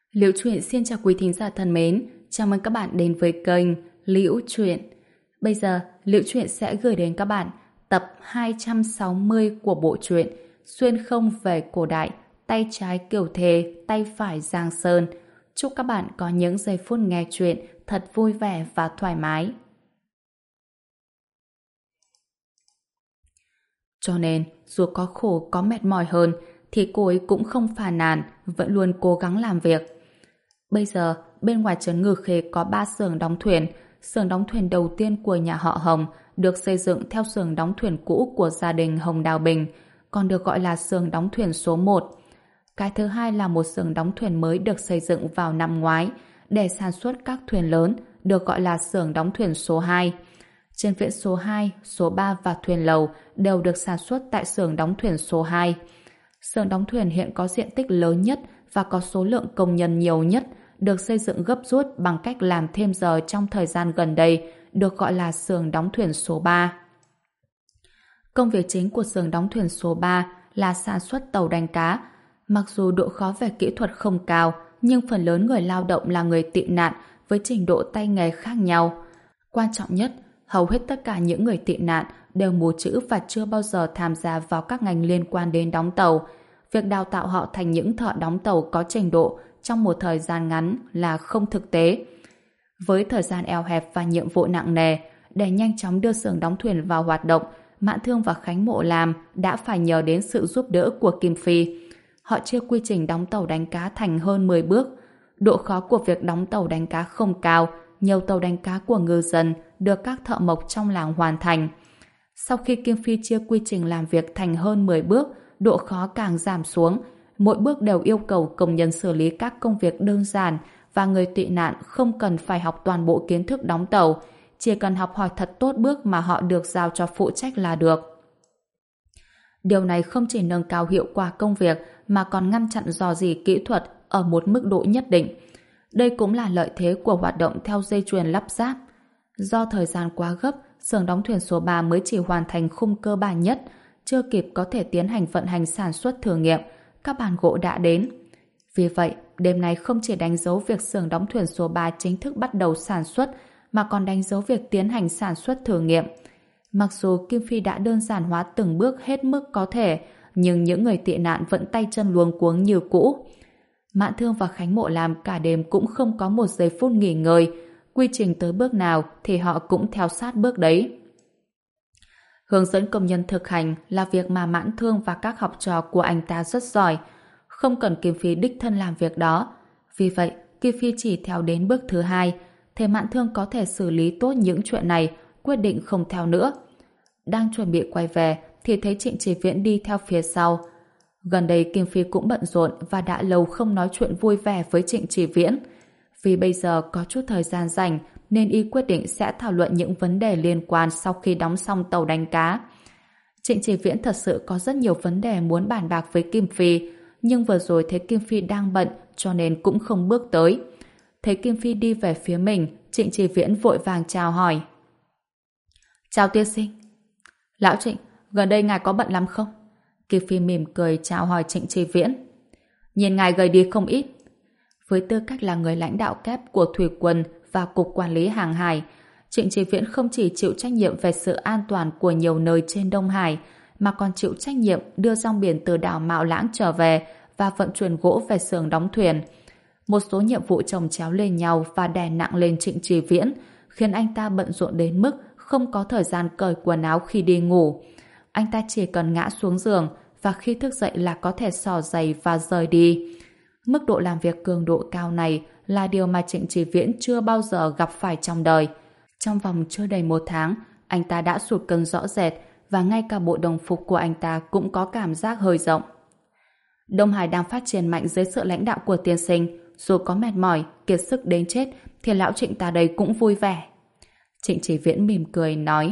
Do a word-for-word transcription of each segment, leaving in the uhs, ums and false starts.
Liễu Chuyện xin chào quý thính giả thân mến, chào mừng các bạn đến với kênh Liễu Chuyện. Bây giờ, Liễu Chuyện sẽ gửi đến các bạn tập hai trăm sáu mươi của bộ truyện Xuyên không về cổ đại, tay trái Kiều Thề, tay phải Giang Sơn. Chúc các bạn có những giây phút nghe chuyện thật vui vẻ và thoải mái. Cho nên, dù có khổ có mệt mỏi hơn, thì cô ấy cũng không phàn nàn, vẫn luôn cố gắng làm việc. Bây giờ, bên ngoài trấn Ngư Khê có ba xưởng đóng thuyền. Xưởng đóng thuyền đầu tiên của nhà họ Hồng được xây dựng theo xưởng đóng thuyền cũ của gia đình Hồng Đào Bình, còn được gọi là xưởng đóng thuyền số một. Cái thứ hai là một xưởng đóng thuyền mới được xây dựng vào năm ngoái để sản xuất các thuyền lớn, được gọi là xưởng đóng thuyền số hai. Trên viễn số hai, số ba và thuyền lầu đều được sản xuất tại xưởng đóng thuyền số hai. Xưởng đóng thuyền hiện có diện tích lớn nhất và có số lượng công nhân nhiều nhất, được xây dựng gấp rút bằng cách làm thêm giờ trong thời gian gần đây, được gọi là xưởng đóng thuyền số ba. Công việc chính của xưởng đóng thuyền số ba là sản xuất tàu đánh cá. Mặc dù độ khó về kỹ thuật không cao, nhưng phần lớn người lao động là người tị nạn với trình độ tay nghề khác nhau. Quan trọng nhất, hầu hết tất cả những người tị nạn đều mù chữ và chưa bao giờ tham gia vào các ngành liên quan đến đóng tàu. Việc đào tạo họ thành những thợ đóng tàu có trình độ trong một thời gian ngắn là không thực tế. Với thời gian eo hẹp và nhiệm vụ nặng nề, để nhanh chóng đưa xưởng đóng thuyền vào hoạt động, Mạn Thương và Khánh Mộ Lam đã phải nhờ đến sự giúp đỡ của Kim Phi. Họ chia quy trình đóng tàu đánh cá thành hơn mười bước. Độ khó của việc đóng tàu đánh cá không cao, nhiều tàu đánh cá của ngư dân được các thợ mộc trong làng hoàn thành. Sau khi Kim Phi chia quy trình làm việc thành hơn mười bước, độ khó càng giảm xuống. Mỗi bước đều yêu cầu công nhân xử lý các công việc đơn giản và người tị nạn không cần phải học toàn bộ kiến thức đóng tàu, chỉ cần học hỏi thật tốt bước mà họ được giao cho phụ trách là được. Điều này không chỉ nâng cao hiệu quả công việc mà còn ngăn chặn rò rỉ kỹ thuật ở một mức độ nhất định. Đây cũng là lợi thế của hoạt động theo dây chuyền lắp ráp. Do thời gian quá gấp, xưởng đóng thuyền số ba mới chỉ hoàn thành khung cơ bản nhất, chưa kịp có thể tiến hành vận hành sản xuất thử nghiệm, các bàn gỗ đã đến. Vì vậy, đêm nay không chỉ đánh dấu việc xưởng đóng thuyền số ba chính thức bắt đầu sản xuất, mà còn đánh dấu việc tiến hành sản xuất thử nghiệm. Mặc dù Kim Phi đã đơn giản hóa từng bước hết mức có thể, nhưng những người tị nạn vẫn tay chân luống cuống như cũ. Mạn Thương và Khánh Mộ Lam cả đêm cũng không có một giây phút nghỉ ngơi. Quy trình tới bước nào thì họ cũng theo sát bước đấy. Hướng dẫn công nhân thực hành là việc mà Mạn Thương và các học trò của anh ta rất giỏi. Không cần Kim Phi đích thân làm việc đó. Vì vậy, Kim Phi chỉ theo đến bước thứ hai. Thế Mạn Thương có thể xử lý tốt những chuyện này, quyết định không theo nữa. Đang chuẩn bị quay về thì thấy Trịnh Chỉ Viễn đi theo phía sau. Gần đây Kim Phi cũng bận rộn và đã lâu không nói chuyện vui vẻ với Trịnh Chỉ Viễn. Vì bây giờ có chút thời gian rảnh nên y quyết định sẽ thảo luận những vấn đề liên quan sau khi đóng xong tàu đánh cá. Trịnh Chỉ Viễn thật sự có rất nhiều vấn đề muốn bàn bạc với Kim Phi, nhưng vừa rồi thấy Kim Phi đang bận cho nên cũng không bước tới. Thấy Kim Phi đi về phía mình, Trịnh Chỉ Viễn vội vàng chào hỏi. Chào tiên sinh. Lão Trịnh, gần đây ngài có bận lắm không? Kim Phi mỉm cười chào hỏi Trịnh Chỉ Viễn. Nhìn ngài gầy đi không ít. Với tư cách là người lãnh đạo kép của Thủy quân và Cục Quản lý Hàng hải, Trịnh Chỉ Viễn không chỉ chịu trách nhiệm về sự an toàn của nhiều nơi trên Đông Hải, mà còn chịu trách nhiệm đưa rong biển từ đảo Mạo Lãng trở về và vận chuyển gỗ về xưởng đóng thuyền. Một số nhiệm vụ chồng chéo lên nhau và đè nặng lên Trịnh Chỉ Viễn, khiến anh ta bận rộn đến mức không có thời gian cởi quần áo khi đi ngủ. Anh ta chỉ cần ngã xuống giường và khi thức dậy là có thể xỏ giày và rời đi. Mức độ làm việc cường độ cao này là điều mà Trịnh Chỉ Viễn chưa bao giờ gặp phải trong đời. Trong vòng chưa đầy một tháng, anh ta đã sụt cân rõ rệt và ngay cả bộ đồng phục của anh ta cũng có cảm giác hơi rộng. Đông Hải đang phát triển mạnh dưới sự lãnh đạo của tiên sinh. Dù có mệt mỏi, kiệt sức đến chết thì lão Trịnh ta đây cũng vui vẻ. Trịnh Chỉ Viễn mỉm cười nói.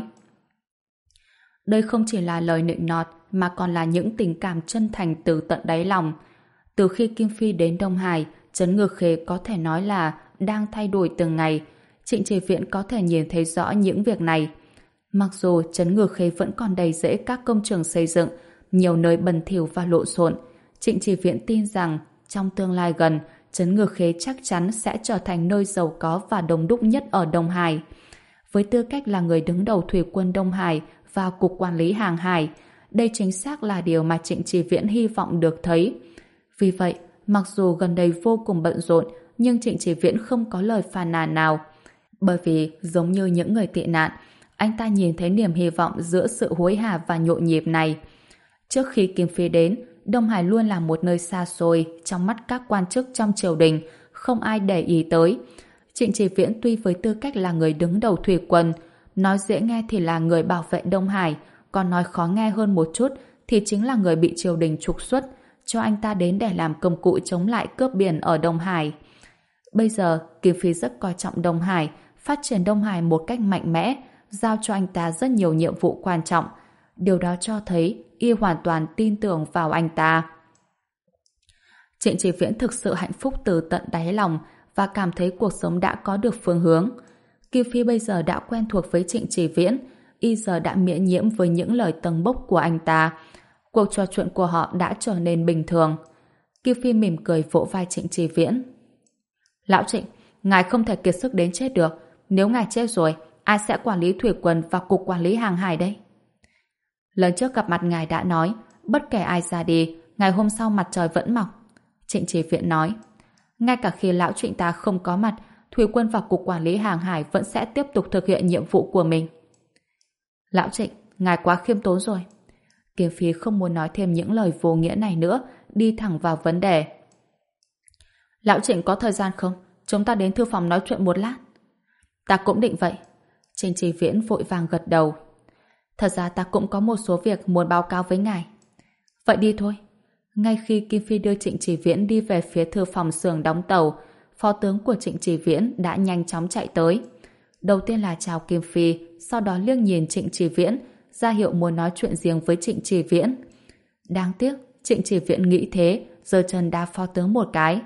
Đây không chỉ là lời nịnh nọt mà còn là những tình cảm chân thành từ tận đáy lòng. Từ khi Kim Phi đến Đông Hải, trấn Ngư Khê có thể nói là đang thay đổi từng ngày. Trịnh Chỉ Viễn có thể nhìn thấy rõ những việc này. Mặc dù trấn Ngư Khê vẫn còn đầy rẫy các công trường xây dựng, nhiều nơi bẩn thỉu và lộn xộn, Trịnh Chỉ Viễn tin rằng trong tương lai gần, trấn Ngược Khê chắc chắn sẽ trở thành nơi giàu có và đông đúc nhất ở Đông Hải. Với tư cách là người đứng đầu thủy quân Đông Hải và Cục Quản lý Hàng hải, đây chính xác là điều mà Trịnh Chỉ Viễn hy vọng được thấy. Vì vậy, mặc dù gần đây vô cùng bận rộn, nhưng Trịnh Chỉ Viễn không có lời phàn nàn nào. Bởi vì, giống như những người tị nạn, anh ta nhìn thấy niềm hy vọng giữa sự hối hả và nhộn nhịp này. Trước khi Kim Phi đến, Đông Hải luôn là một nơi xa xôi trong mắt các quan chức trong triều đình, không ai để ý tới. Trịnh Chỉ Viễn tuy với tư cách là người đứng đầu thủy quân, nói dễ nghe thì là người bảo vệ Đông Hải, còn nói khó nghe hơn một chút thì chính là người bị triều đình trục xuất, cho anh ta đến để làm công cụ chống lại cướp biển ở Đông Hải. Bây giờ, Kim Phi rất coi trọng Đông Hải, phát triển Đông Hải một cách mạnh mẽ, giao cho anh ta rất nhiều nhiệm vụ quan trọng. Điều đó cho thấy y hoàn toàn tin tưởng vào anh ta. Trịnh Chỉ Viễn thực sự hạnh phúc từ tận đáy lòng và cảm thấy cuộc sống đã có được phương hướng. Kim Phi bây giờ đã quen thuộc với Trịnh Chỉ Viễn, y giờ đã miễn nhiễm với những lời tâng bốc của anh ta. Cuộc trò chuyện của họ đã trở nên bình thường. Kim Phi mỉm cười vỗ vai Trịnh Chỉ Viễn. Lão Trịnh, ngài không thể kiệt sức đến chết được. Nếu ngài chết rồi, ai sẽ quản lý thủy quân và Cục Quản lý Hàng hải đây? Lần trước gặp mặt ngài đã nói, bất kể ai ra đi, ngày hôm sau mặt trời vẫn mọc. Trịnh Chỉ Viễn nói, ngay cả khi lão Trịnh ta không có mặt, thủy quân và Cục Quản lý Hàng hải vẫn sẽ tiếp tục thực hiện nhiệm vụ của mình. Lão Trịnh, ngài quá khiêm tốn rồi. Kim Phi không muốn nói thêm những lời vô nghĩa này nữa, đi thẳng vào vấn đề. Lão Trịnh có thời gian không? Chúng ta đến thư phòng nói chuyện một lát. Ta cũng định vậy. Trịnh Chỉ Viễn vội vàng gật đầu. Thật ra ta cũng có một số việc muốn báo cáo với ngài. Vậy đi thôi. Ngay khi Kim Phi đưa Trịnh Chỉ Viễn đi về phía thư phòng xưởng đóng tàu, phó tướng của Trịnh Chỉ Viễn đã nhanh chóng chạy tới. Đầu tiên là chào Kim Phi, sau đó liếc nhìn Trịnh Chỉ Viễn, ra hiệu muốn nói chuyện riêng với Trịnh Chỉ Viễn. Đáng tiếc, Trịnh Chỉ Viễn nghĩ thế, giơ chân đá phó tướng một cái.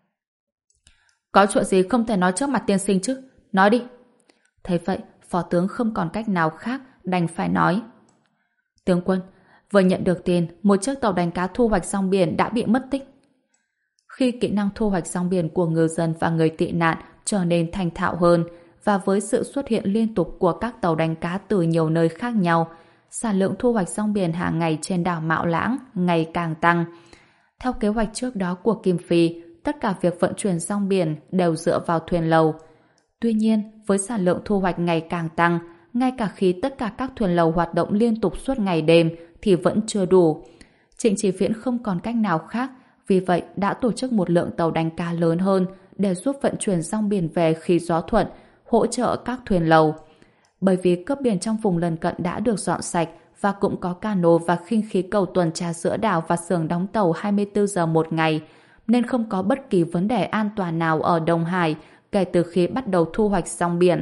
Có chuyện gì không thể nói trước mặt tiên sinh chứ? Nói đi. Thấy vậy, phó tướng không còn cách nào khác, đành phải nói. Tướng quân, vừa nhận được tin, một chiếc tàu đánh cá thu hoạch rong biển đã bị mất tích. Khi kỹ năng thu hoạch rong biển của ngư dân và người tị nạn trở nên thành thạo hơn, và với sự xuất hiện liên tục của các tàu đánh cá từ nhiều nơi khác nhau, sản lượng thu hoạch rong biển hàng ngày trên đảo Mạo Lãng ngày càng tăng. Theo kế hoạch trước đó của Kim Phi, tất cả việc vận chuyển rong biển đều dựa vào thuyền lầu. Tuy nhiên, với sản lượng thu hoạch ngày càng tăng, ngay cả khi tất cả các thuyền lầu hoạt động liên tục suốt ngày đêm thì vẫn chưa đủ. Trịnh Chỉ Viễn không còn cách nào khác, vì vậy đã tổ chức một lượng tàu đánh cá lớn hơn để giúp vận chuyển rong biển về khi gió thuận, hỗ trợ các thuyền lầu. Bởi vì cướp biển trong vùng lân cận đã được dọn sạch và cũng có cano và khinh khí cầu tuần tra giữa đảo và xưởng đóng tàu hai mươi tư giờ một ngày, nên không có bất kỳ vấn đề an toàn nào ở Đông Hải kể từ khi bắt đầu thu hoạch rong biển.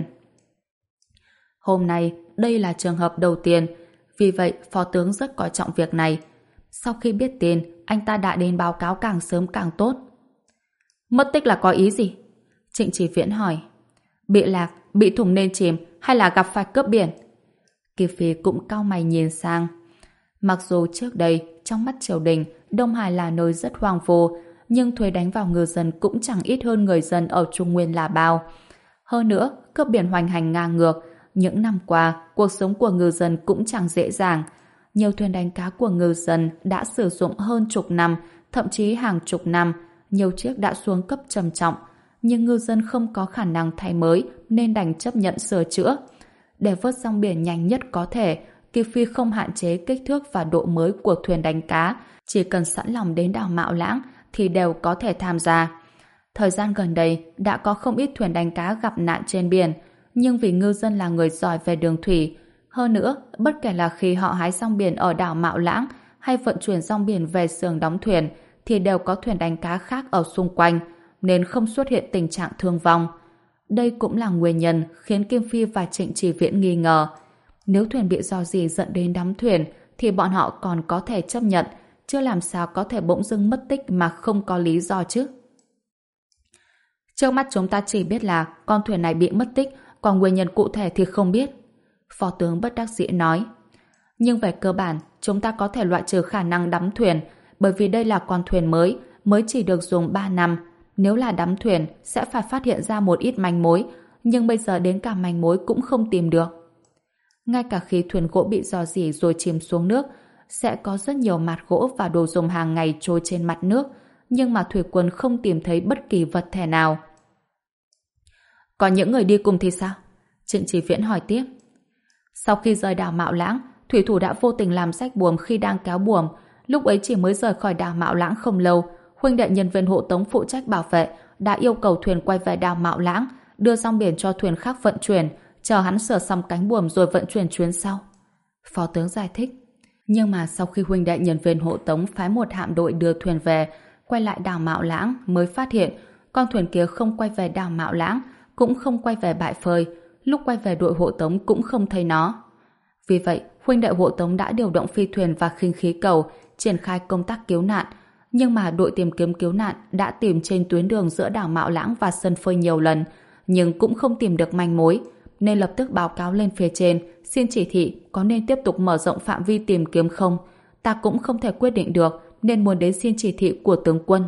Hôm nay, đây là trường hợp đầu tiên, vì vậy phó tướng rất coi trọng việc này. Sau khi biết tin, anh ta đã đến báo cáo càng sớm càng tốt. Mất tích là có ý gì? Trịnh Chỉ Viễn hỏi. Bị lạc, bị thủng nên chìm hay là gặp phải cướp biển? Kim Phi cũng cau mày nhìn sang. Mặc dù trước đây, trong mắt triều đình, Đông Hải là nơi rất hoang vu, nhưng thuế đánh vào ngư dân cũng chẳng ít hơn người dân ở Trung Nguyên là bao. Hơn nữa, cướp biển hoành hành ngang ngược. Những năm qua, cuộc sống của ngư dân cũng chẳng dễ dàng. Nhiều thuyền đánh cá của ngư dân đã sử dụng hơn chục năm, thậm chí hàng chục năm, nhiều chiếc đã xuống cấp trầm trọng. Nhưng ngư dân không có khả năng thay mới nên đành chấp nhận sửa chữa. Để vớt rong biển nhanh nhất có thể, Kim Phi không hạn chế kích thước và độ mới của thuyền đánh cá, chỉ cần sẵn lòng đến đảo Mạo Lãng thì đều có thể tham gia. Thời gian gần đây đã có không ít thuyền đánh cá gặp nạn trên biển, nhưng vì ngư dân là người giỏi về đường thủy, hơn nữa, bất kể là khi họ hái rong biển ở đảo Mạo Lãng hay vận chuyển rong biển về xưởng đóng thuyền thì đều có thuyền đánh cá khác ở xung quanh, nên không xuất hiện tình trạng thương vong. Đây cũng là nguyên nhân khiến Kim Phi và Trịnh Chỉ Viễn nghi ngờ. Nếu thuyền bị rò rỉ dẫn đến đắm thuyền thì bọn họ còn có thể chấp nhận, chứ làm sao có thể bỗng dưng mất tích mà không có lý do chứ. Trước mắt chúng ta chỉ biết là con thuyền này bị mất tích, còn nguyên nhân cụ thể thì không biết. Phó tướng bất đắc dĩ nói. Nhưng về cơ bản, chúng ta có thể loại trừ khả năng đắm thuyền, bởi vì đây là con thuyền mới, mới chỉ được dùng ba năm. Nếu là đắm thuyền, sẽ phải phát hiện ra một ít manh mối, nhưng bây giờ đến cả manh mối cũng không tìm được. Ngay cả khi thuyền gỗ bị rò rỉ rồi chìm xuống nước, sẽ có rất nhiều mạt gỗ và đồ dùng hàng ngày trôi trên mặt nước, nhưng mà thủy quân không tìm thấy bất kỳ vật thể nào. Còn những người đi cùng thì sao? Trịnh Chỉ Viễn hỏi tiếp. Sau khi rời đảo Mạo Lãng, thủy thủ đã vô tình làm rách buồm khi đang kéo buồm. Lúc ấy chỉ mới rời khỏi đảo Mạo Lãng không lâu, huynh đệ nhân viên hộ tống phụ trách bảo vệ đã yêu cầu thuyền quay về đảo Mạo Lãng, đưa rong biển cho thuyền khác vận chuyển, chờ hắn sửa xong cánh buồm rồi vận chuyển chuyến sau. Phó tướng giải thích. Nhưng mà sau khi huynh đệ nhân viên hộ tống phái một hạm đội đưa thuyền về, quay lại đảo Mạo Lãng mới phát hiện con thuyền kia không quay về đảo Mạo Lãng, cũng không quay về bãi phơi. Lúc quay về đội hộ tống cũng không thấy nó. Vì vậy, huynh đệ hộ tống đã điều động phi thuyền và khinh khí cầu triển khai công tác cứu nạn. Nhưng mà đội tìm kiếm cứu nạn đã tìm trên tuyến đường giữa đảo Mạo Lãng và sân phơi nhiều lần, nhưng cũng không tìm được manh mối, nên lập tức báo cáo lên phía trên, xin chỉ thị có nên tiếp tục mở rộng phạm vi tìm kiếm không. Ta cũng không thể quyết định được, nên muốn đến xin chỉ thị của tướng quân.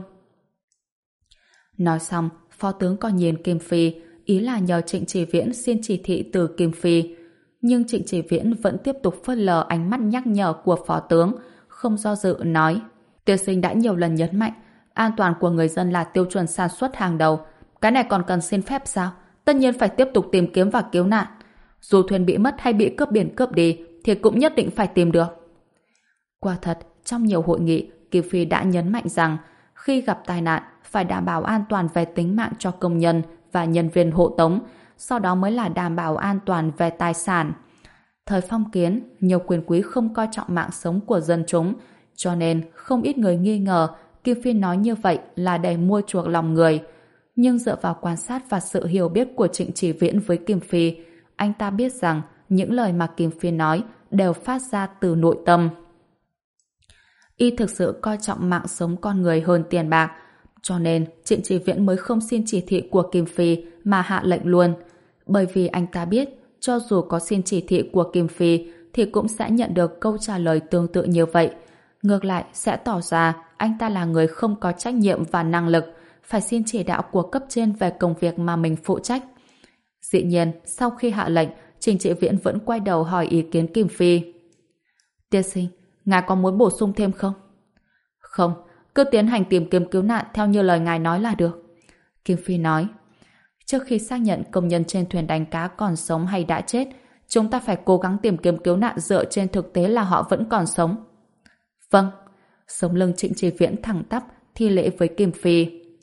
Nói xong, phó tướng còn nhìn Kim Phi, ý là nhờ Trịnh Chỉ Viễn xin chỉ thị từ Kim Phi. Nhưng Trịnh Chỉ Viễn vẫn tiếp tục phớt lờ ánh mắt nhắc nhở của phó tướng, không do dự nói: Tiên sinh đã nhiều lần nhấn mạnh, an toàn của người dân là tiêu chuẩn sản xuất hàng đầu. Cái này còn cần xin phép sao? Tất nhiên phải tiếp tục tìm kiếm và cứu nạn. Dù thuyền bị mất hay bị cướp biển cướp đi, thì cũng nhất định phải tìm được. Quả thật, trong nhiều hội nghị, Kim Phi đã nhấn mạnh rằng khi gặp tai nạn, phải đảm bảo an toàn về tính mạng cho công nhân và nhân viên hộ tống, sau đó mới là đảm bảo an toàn về tài sản. Thời phong kiến, nhiều quyền quý không coi trọng mạng sống của dân chúng, cho nên không ít người nghi ngờ Kim Phi nói như vậy là để mua chuộc lòng người. Nhưng dựa vào quan sát và sự hiểu biết của Trịnh Chỉ Viễn với Kim Phi, anh ta biết rằng những lời mà Kim Phi nói đều phát ra từ nội tâm. Y thực sự coi trọng mạng sống con người hơn tiền bạc, cho nên Trịnh Chỉ Viễn mới không xin chỉ thị của Kim Phi mà hạ lệnh luôn. Bởi vì anh ta biết, cho dù có xin chỉ thị của Kim Phi thì cũng sẽ nhận được câu trả lời tương tự như vậy. Ngược lại sẽ tỏ ra anh ta là người không có trách nhiệm và năng lực, phải xin chỉ đạo của cấp trên về công việc mà mình phụ trách. Dĩ nhiên, sau khi hạ lệnh, Trịnh Chỉ Viễn vẫn quay đầu hỏi ý kiến Kim Phi. Tiên sinh, ngài có muốn bổ sung thêm không? Không, cứ tiến hành tìm kiếm cứu nạn theo như lời ngài nói là được. Kim Phi nói. Trước khi xác nhận công nhân trên thuyền đánh cá còn sống hay đã chết, chúng ta phải cố gắng tìm kiếm cứu nạn dựa trên thực tế là họ vẫn còn sống. Vâng. Sống lưng Trịnh Chỉ Viễn thẳng tắp thi lễ với Kim Phi.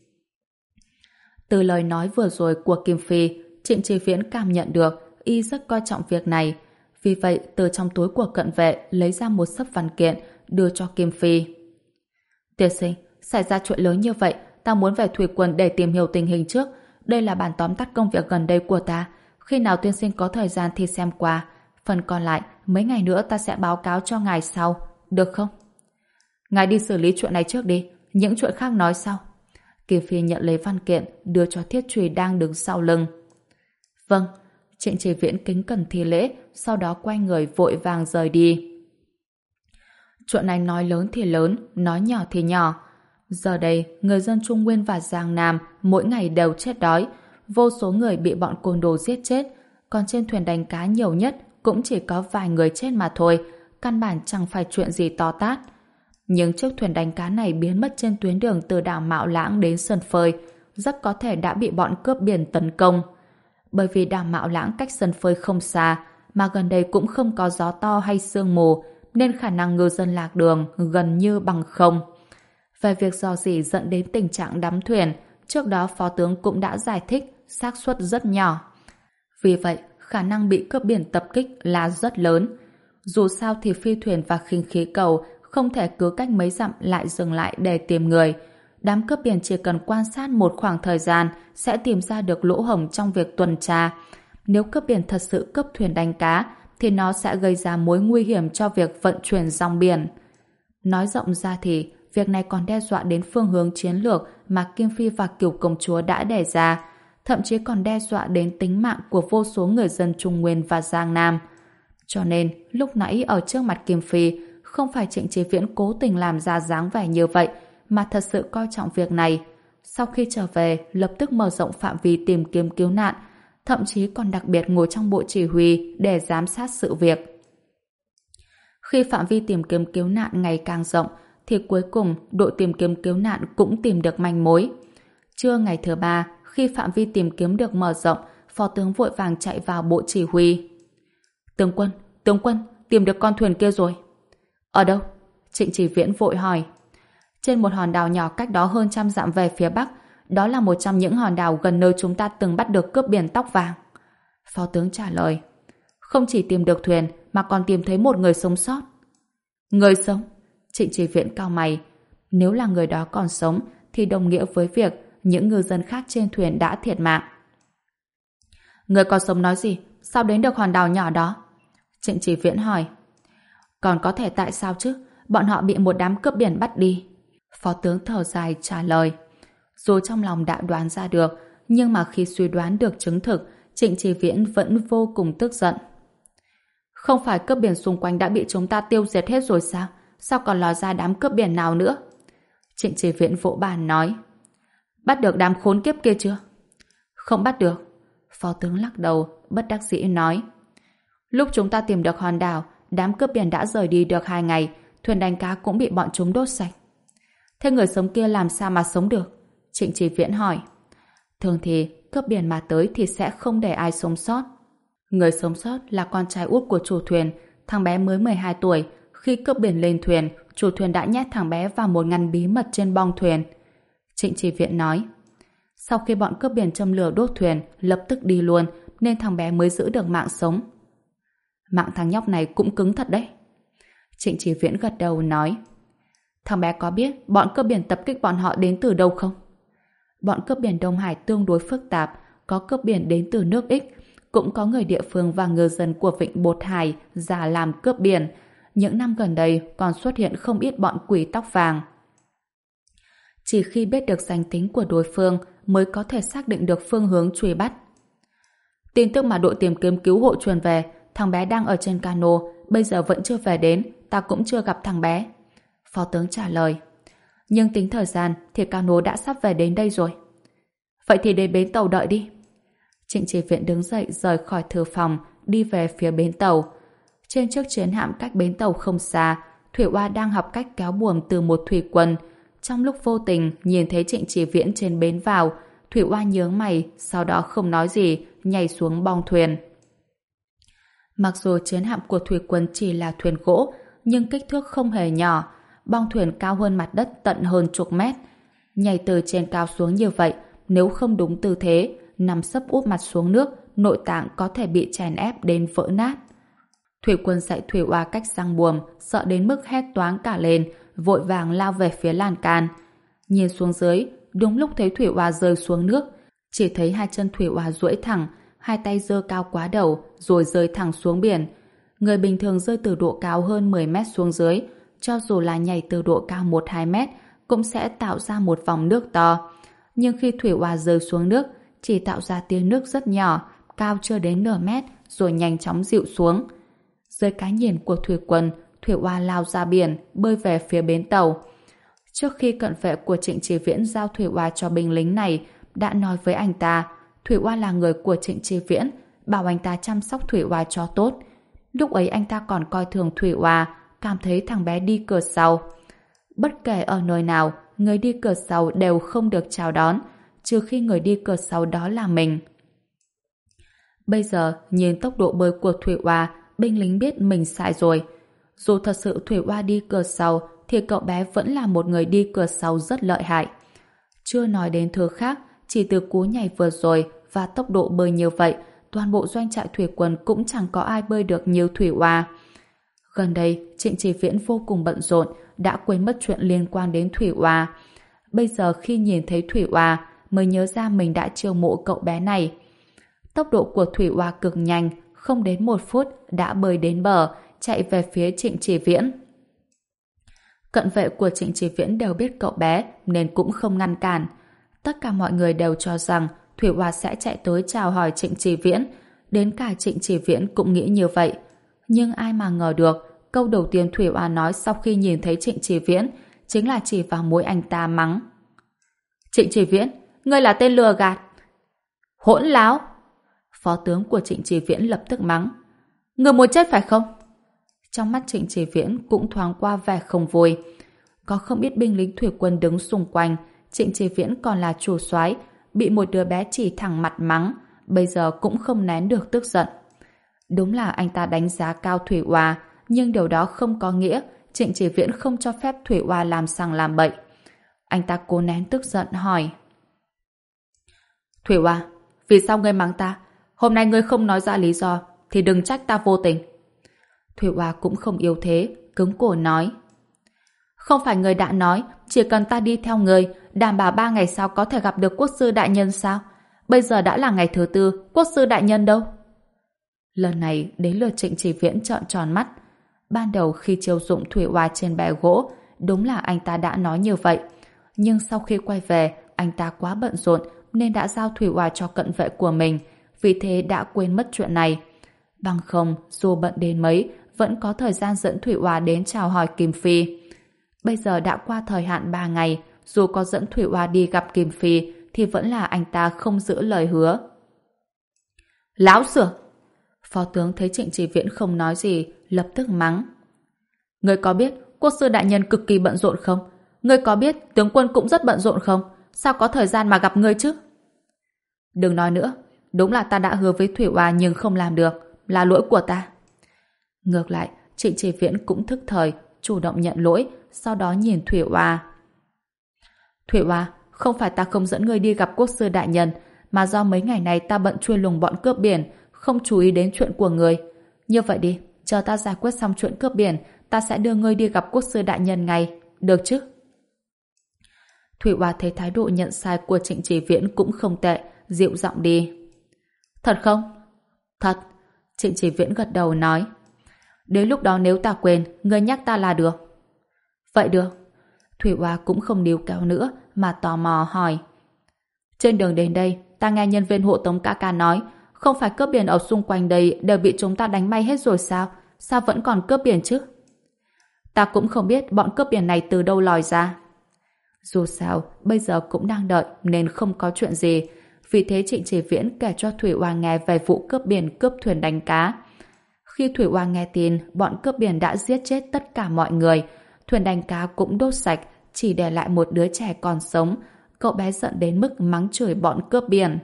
Từ lời nói vừa rồi của Kim Phi, Trịnh Chỉ Viễn cảm nhận được y rất coi trọng việc này. Vì vậy, từ trong túi của cận vệ lấy ra một xấp văn kiện đưa cho Kim Phi. Tiên sinh, xảy ra chuyện lớn như vậy, ta muốn về thủy quân để tìm hiểu tình hình trước. Đây là bản tóm tắt công việc gần đây của ta. Khi nào tiên sinh có thời gian thì xem qua. Phần còn lại, mấy ngày nữa ta sẽ báo cáo cho ngài sau. Được không? Ngài đi xử lý chuyện này trước đi. Những chuyện khác nói sau. Kim Phi nhận lấy văn kiện, đưa cho Thiết Trùy đang đứng sau lưng. Vâng. Trịnh Chỉ Viễn kính cẩn thi lễ, sau đó quay người vội vàng rời đi. Chuyện này nói lớn thì lớn, nói nhỏ thì nhỏ. Giờ đây, người dân Trung Nguyên và Giang Nam mỗi ngày đều chết đói, vô số người bị bọn côn đồ giết chết, còn trên thuyền đánh cá nhiều nhất cũng chỉ có vài người chết mà thôi, căn bản chẳng phải chuyện gì to tát. Nhưng chiếc thuyền đánh cá này biến mất trên tuyến đường từ đảo Mạo Lãng đến sân phơi, rất có thể đã bị bọn cướp biển tấn công. Bởi vì đảo Mạo Lãng cách sân phơi không xa, mà gần đây cũng không có gió to hay sương mù, nên khả năng ngư dân lạc đường gần như bằng không. Về việc rò rỉ dẫn đến tình trạng đắm thuyền, trước đó Phó tướng cũng đã giải thích xác suất rất nhỏ. Vì vậy, khả năng bị cướp biển tập kích là rất lớn. Dù sao thì phi thuyền và khinh khí cầu không thể cứ cách mấy dặm lại dừng lại để tìm người. Đám cướp biển chỉ cần quan sát một khoảng thời gian sẽ tìm ra được lỗ hổng trong việc tuần tra. Nếu cướp biển thật sự cướp thuyền đánh cá, thì nó sẽ gây ra mối nguy hiểm cho việc vận chuyển dòng biển. Nói rộng ra thì, việc này còn đe dọa đến phương hướng chiến lược mà Kim Phi và Cửu Công Chúa đã đề ra, thậm chí còn đe dọa đến tính mạng của vô số người dân Trung Nguyên và Giang Nam. Cho nên, lúc nãy ở trước mặt Kim Phi, không phải Trịnh Chí Viễn cố tình làm ra dáng vẻ như vậy, mà thật sự coi trọng việc này. sau khi trở về lập tức mở rộng phạm vi tìm kiếm cứu nạn, thậm chí còn đặc biệt ngồi trong bộ chỉ huy để giám sát sự việc. Khi phạm vi tìm kiếm cứu nạn ngày càng rộng, thì cuối cùng đội tìm kiếm cứu nạn cũng tìm được manh mối. Trưa ngày thứ ba, khi phạm vi tìm kiếm được mở rộng, phó tướng vội vàng chạy vào bộ chỉ huy. Tướng quân, tướng quân, tìm được con thuyền kia rồi. Ở đâu? Trịnh Chỉ Viễn vội hỏi. Trên một hòn đảo nhỏ cách đó hơn trăm dặm về phía bắc, đó là một trong những hòn đảo gần nơi chúng ta từng bắt được cướp biển tóc vàng. Phó tướng trả lời. Không chỉ tìm được thuyền mà còn tìm thấy một người sống sót. Người sống? Trịnh Chỉ Viễn cau mày. Nếu là người đó còn sống thì đồng nghĩa với việc những ngư dân khác trên thuyền đã thiệt mạng. Người còn sống nói gì? Sao đến được hòn đảo nhỏ đó? Trịnh Chỉ Viễn hỏi. Còn có thể tại sao chứ? Bọn họ bị một đám cướp biển bắt đi. Phó tướng thở dài trả lời. Dù trong lòng đã đoán ra được, nhưng mà khi suy đoán được chứng thực, Trịnh Chỉ Viễn vẫn vô cùng tức giận. Không phải cướp biển xung quanh đã bị chúng ta tiêu diệt hết rồi sao? Sao còn lòi ra đám cướp biển nào nữa? Trịnh Chỉ Viễn vỗ bàn nói. Bắt được đám khốn kiếp kia chưa? Không bắt được. Phó tướng lắc đầu, bất đắc dĩ nói. Lúc chúng ta tìm được hòn đảo, đám cướp biển đã rời đi được hai ngày, thuyền đánh cá cũng bị bọn chúng đốt sạch. Thế người sống kia làm sao mà sống được? Trịnh Chỉ Viễn hỏi. Thường thì cướp biển mà tới thì sẽ không để ai sống sót. Người sống sót là con trai út của chủ thuyền, thằng bé mới mười hai tuổi. Khi cướp biển lên thuyền, chủ thuyền đã nhét thằng bé vào một ngăn bí mật trên bong thuyền. Trịnh Chỉ Viễn nói. Sau khi bọn cướp biển châm lửa đốt thuyền, lập tức đi luôn, nên thằng bé mới giữ được mạng sống. Mạng thằng nhóc này cũng cứng thật đấy. Trịnh Chỉ Viễn gật đầu nói. Thằng bé có biết bọn cướp biển tập kích bọn họ đến từ đâu không? Bọn cướp biển Đông Hải tương đối phức tạp, có cướp biển đến từ nước Ích, cũng có người địa phương và ngư dân của vịnh Bột Hải giả làm cướp biển. Những năm gần đây còn xuất hiện không ít bọn quỷ tóc vàng. Chỉ khi biết được danh tính của đối phương mới có thể xác định được phương hướng truy bắt. Tin tức mà đội tìm kiếm cứu hộ truyền về, thằng bé đang ở trên cano, bây giờ vẫn chưa về đến, ta cũng chưa gặp thằng bé. Phó tướng trả lời. Nhưng tính thời gian thì cano đã sắp về đến đây rồi. Vậy thì đến bến tàu đợi đi. Trịnh Chỉ Viễn đứng dậy rời khỏi thư phòng, đi về phía bến tàu. Trên chiếc chiến hạm cách bến tàu không xa, Thủy Oa đang học cách kéo buồm từ một thủy quân. Trong lúc vô tình nhìn thấy Trịnh Chỉ Viễn trên bến vào, Thủy Oa nhướng mày, sau đó không nói gì, nhảy xuống bong thuyền. Mặc dù chiến hạm của thủy quân chỉ là thuyền gỗ, nhưng kích thước không hề nhỏ. Bong thuyền cao hơn mặt đất tận hơn chục mét. Nhảy từ trên cao xuống như vậy, nếu không đúng tư thế, nằm sấp úp mặt xuống nước, nội tạng có thể bị chèn ép đến vỡ nát. Thủy quân dạy Thủy Oa cách giăng buồm, sợ đến mức hét toáng cả lên, vội vàng lao về phía lan can. Nhìn xuống dưới, đúng lúc thấy Thủy Oa rơi xuống nước, chỉ thấy hai chân Thủy Oa duỗi thẳng, hai tay giơ cao quá đầu, rồi rơi thẳng xuống biển. Người bình thường rơi từ độ cao hơn mười mét xuống dưới, cho dù là nhảy từ độ cao một hai mét, cũng sẽ tạo ra một vòng nước to. Nhưng khi Thủy Oa rơi xuống nước, chỉ tạo ra tiếng nước rất nhỏ, cao chưa đến nửa mét, rồi nhanh chóng dịu xuống. Dưới cái nhìn của thủy quân, Thủy Oa lao ra biển, bơi về phía bến tàu. Trước khi cận vệ của Trịnh Chỉ Viễn giao Thủy Oa cho binh lính này, đã nói với anh ta, Thủy Oa là người của Trịnh Chỉ Viễn, bảo anh ta chăm sóc Thủy Oa cho tốt. Lúc ấy anh ta còn coi thường Thủy Oa, cảm thấy thằng bé đi cửa sau. Bất kể ở nơi nào, người đi cửa sau đều không được chào đón, trừ khi người đi cửa sau đó là mình. Bây giờ, nhìn tốc độ bơi của Thủy Oa, binh lính biết mình sai rồi. Dù thật sự Thủy Oa đi cửa sau, thì cậu bé vẫn là một người đi cửa sau rất lợi hại. Chưa nói đến thứ khác, chỉ từ cú nhảy vừa rồi và tốc độ bơi như vậy, toàn bộ doanh trại thủy quân cũng chẳng có ai bơi được như Thủy Oa. Gần đây, Trịnh Chỉ Viễn vô cùng bận rộn, đã quên mất chuyện liên quan đến Thủy Oa. Bây giờ khi nhìn thấy Thủy Oa, mới nhớ ra mình đã chiêu mộ cậu bé này. Tốc độ của Thủy Oa cực nhanh, không đến một phút đã bơi đến bờ, chạy về phía Trịnh Chỉ Viễn. Cận vệ của Trịnh Chỉ Viễn đều biết cậu bé nên cũng không ngăn cản. Tất cả mọi người đều cho rằng Thủy Oa sẽ chạy tới chào hỏi Trịnh Chỉ Viễn. Đến cả Trịnh Chỉ Viễn cũng nghĩ như vậy. Nhưng ai mà ngờ được, câu đầu tiên Thủy Oa nói sau khi nhìn thấy Trịnh Chỉ Viễn chính là chỉ vào mũi anh ta mắng. Trịnh Chỉ Viễn, ngươi là tên lừa gạt. Hỗn láo! Phó tướng của Trịnh Chỉ Viễn lập tức mắng. Ngươi muốn chết phải không? Trong mắt Trịnh Chỉ Viễn cũng thoáng qua vẻ không vui. Có không ít binh lính thủy quân đứng xung quanh, Trịnh Chỉ Viễn còn là chủ soái, bị một đứa bé chỉ thẳng mặt mắng, bây giờ cũng không nén được tức giận. Đúng là anh ta đánh giá cao Thủy Oa, nhưng điều đó không có nghĩa Trịnh Chỉ Viễn không cho phép Thủy Oa làm sằng làm bậy. Anh ta cố nén tức giận hỏi. Thủy Oa, vì sao ngươi mắng ta? Hôm nay ngươi không nói ra lý do, thì đừng trách ta vô tình. Thủy Oa cũng không yếu thế, cứng cổ nói. Không phải người đã nói, chỉ cần ta đi theo người, đảm bảo ba ngày sau có thể gặp được quốc sư đại nhân sao? Bây giờ đã là ngày thứ tư, quốc sư đại nhân đâu? Lần này đến lượt Trịnh Chỉ Viễn trợn tròn mắt. Ban đầu khi chiêu dụng Thủy Oa trên bè gỗ, đúng là anh ta đã nói như vậy. Nhưng sau khi quay về, anh ta quá bận rộn nên đã giao Thủy Oa cho cận vệ của mình, vì thế đã quên mất chuyện này. Bằng không, dù bận đến mấy, vẫn có thời gian dẫn Thủy Oa đến chào hỏi Kim Phi. Bây giờ đã qua thời hạn ba ngày, dù có dẫn Thủy Oa đi gặp Kim Phi, thì vẫn là anh ta không giữ lời hứa. Láo xược! Phó tướng thấy Trịnh Chỉ Viễn không nói gì, lập tức mắng. Ngươi có biết quốc sư đại nhân cực kỳ bận rộn không? Ngươi có biết tướng quân cũng rất bận rộn không? Sao có thời gian mà gặp ngươi chứ? Đừng nói nữa, đúng là ta đã hứa với Thủy Oa nhưng không làm được, là lỗi của ta. Ngược lại, Trịnh Chỉ Viễn cũng thức thời, chủ động nhận lỗi, sau đó nhìn Thủy Oa. Thủy Oa, không phải ta không dẫn ngươi đi gặp quốc sư đại nhân, mà do mấy ngày này ta bận truy lùng bọn cướp biển, không chú ý đến chuyện của ngươi. Như vậy đi, chờ ta giải quyết xong chuyện cướp biển, ta sẽ đưa ngươi đi gặp quốc sư đại nhân ngay, được chứ? Thủy Oa thấy thái độ nhận sai của Trịnh Chỉ Viễn cũng không tệ, dịu giọng đi. Thật không? Thật. Trịnh Chỉ Viễn gật đầu nói. Đến lúc đó nếu ta quên, ngươi nhắc ta là được. Vậy được. Thủy Oa cũng không níu kéo nữa mà tò mò hỏi. Trên đường đến đây, ta nghe nhân viên hộ tống ca ca nói, không phải cướp biển ở xung quanh đây đều bị chúng ta đánh bay hết rồi sao? Sao vẫn còn cướp biển chứ? Ta cũng không biết bọn cướp biển này từ đâu lòi ra. Dù sao, bây giờ cũng đang đợi nên không có chuyện gì. Vì thế Trịnh Chỉ Viễn kể cho Thủy Oa nghe về vụ cướp biển cướp thuyền đánh cá. Khi Thủy Oa nghe tin bọn cướp biển đã giết chết tất cả mọi người, thuyền đánh cá cũng đốt sạch, chỉ để lại một đứa trẻ còn sống. Cậu bé giận đến mức mắng chửi bọn cướp biển.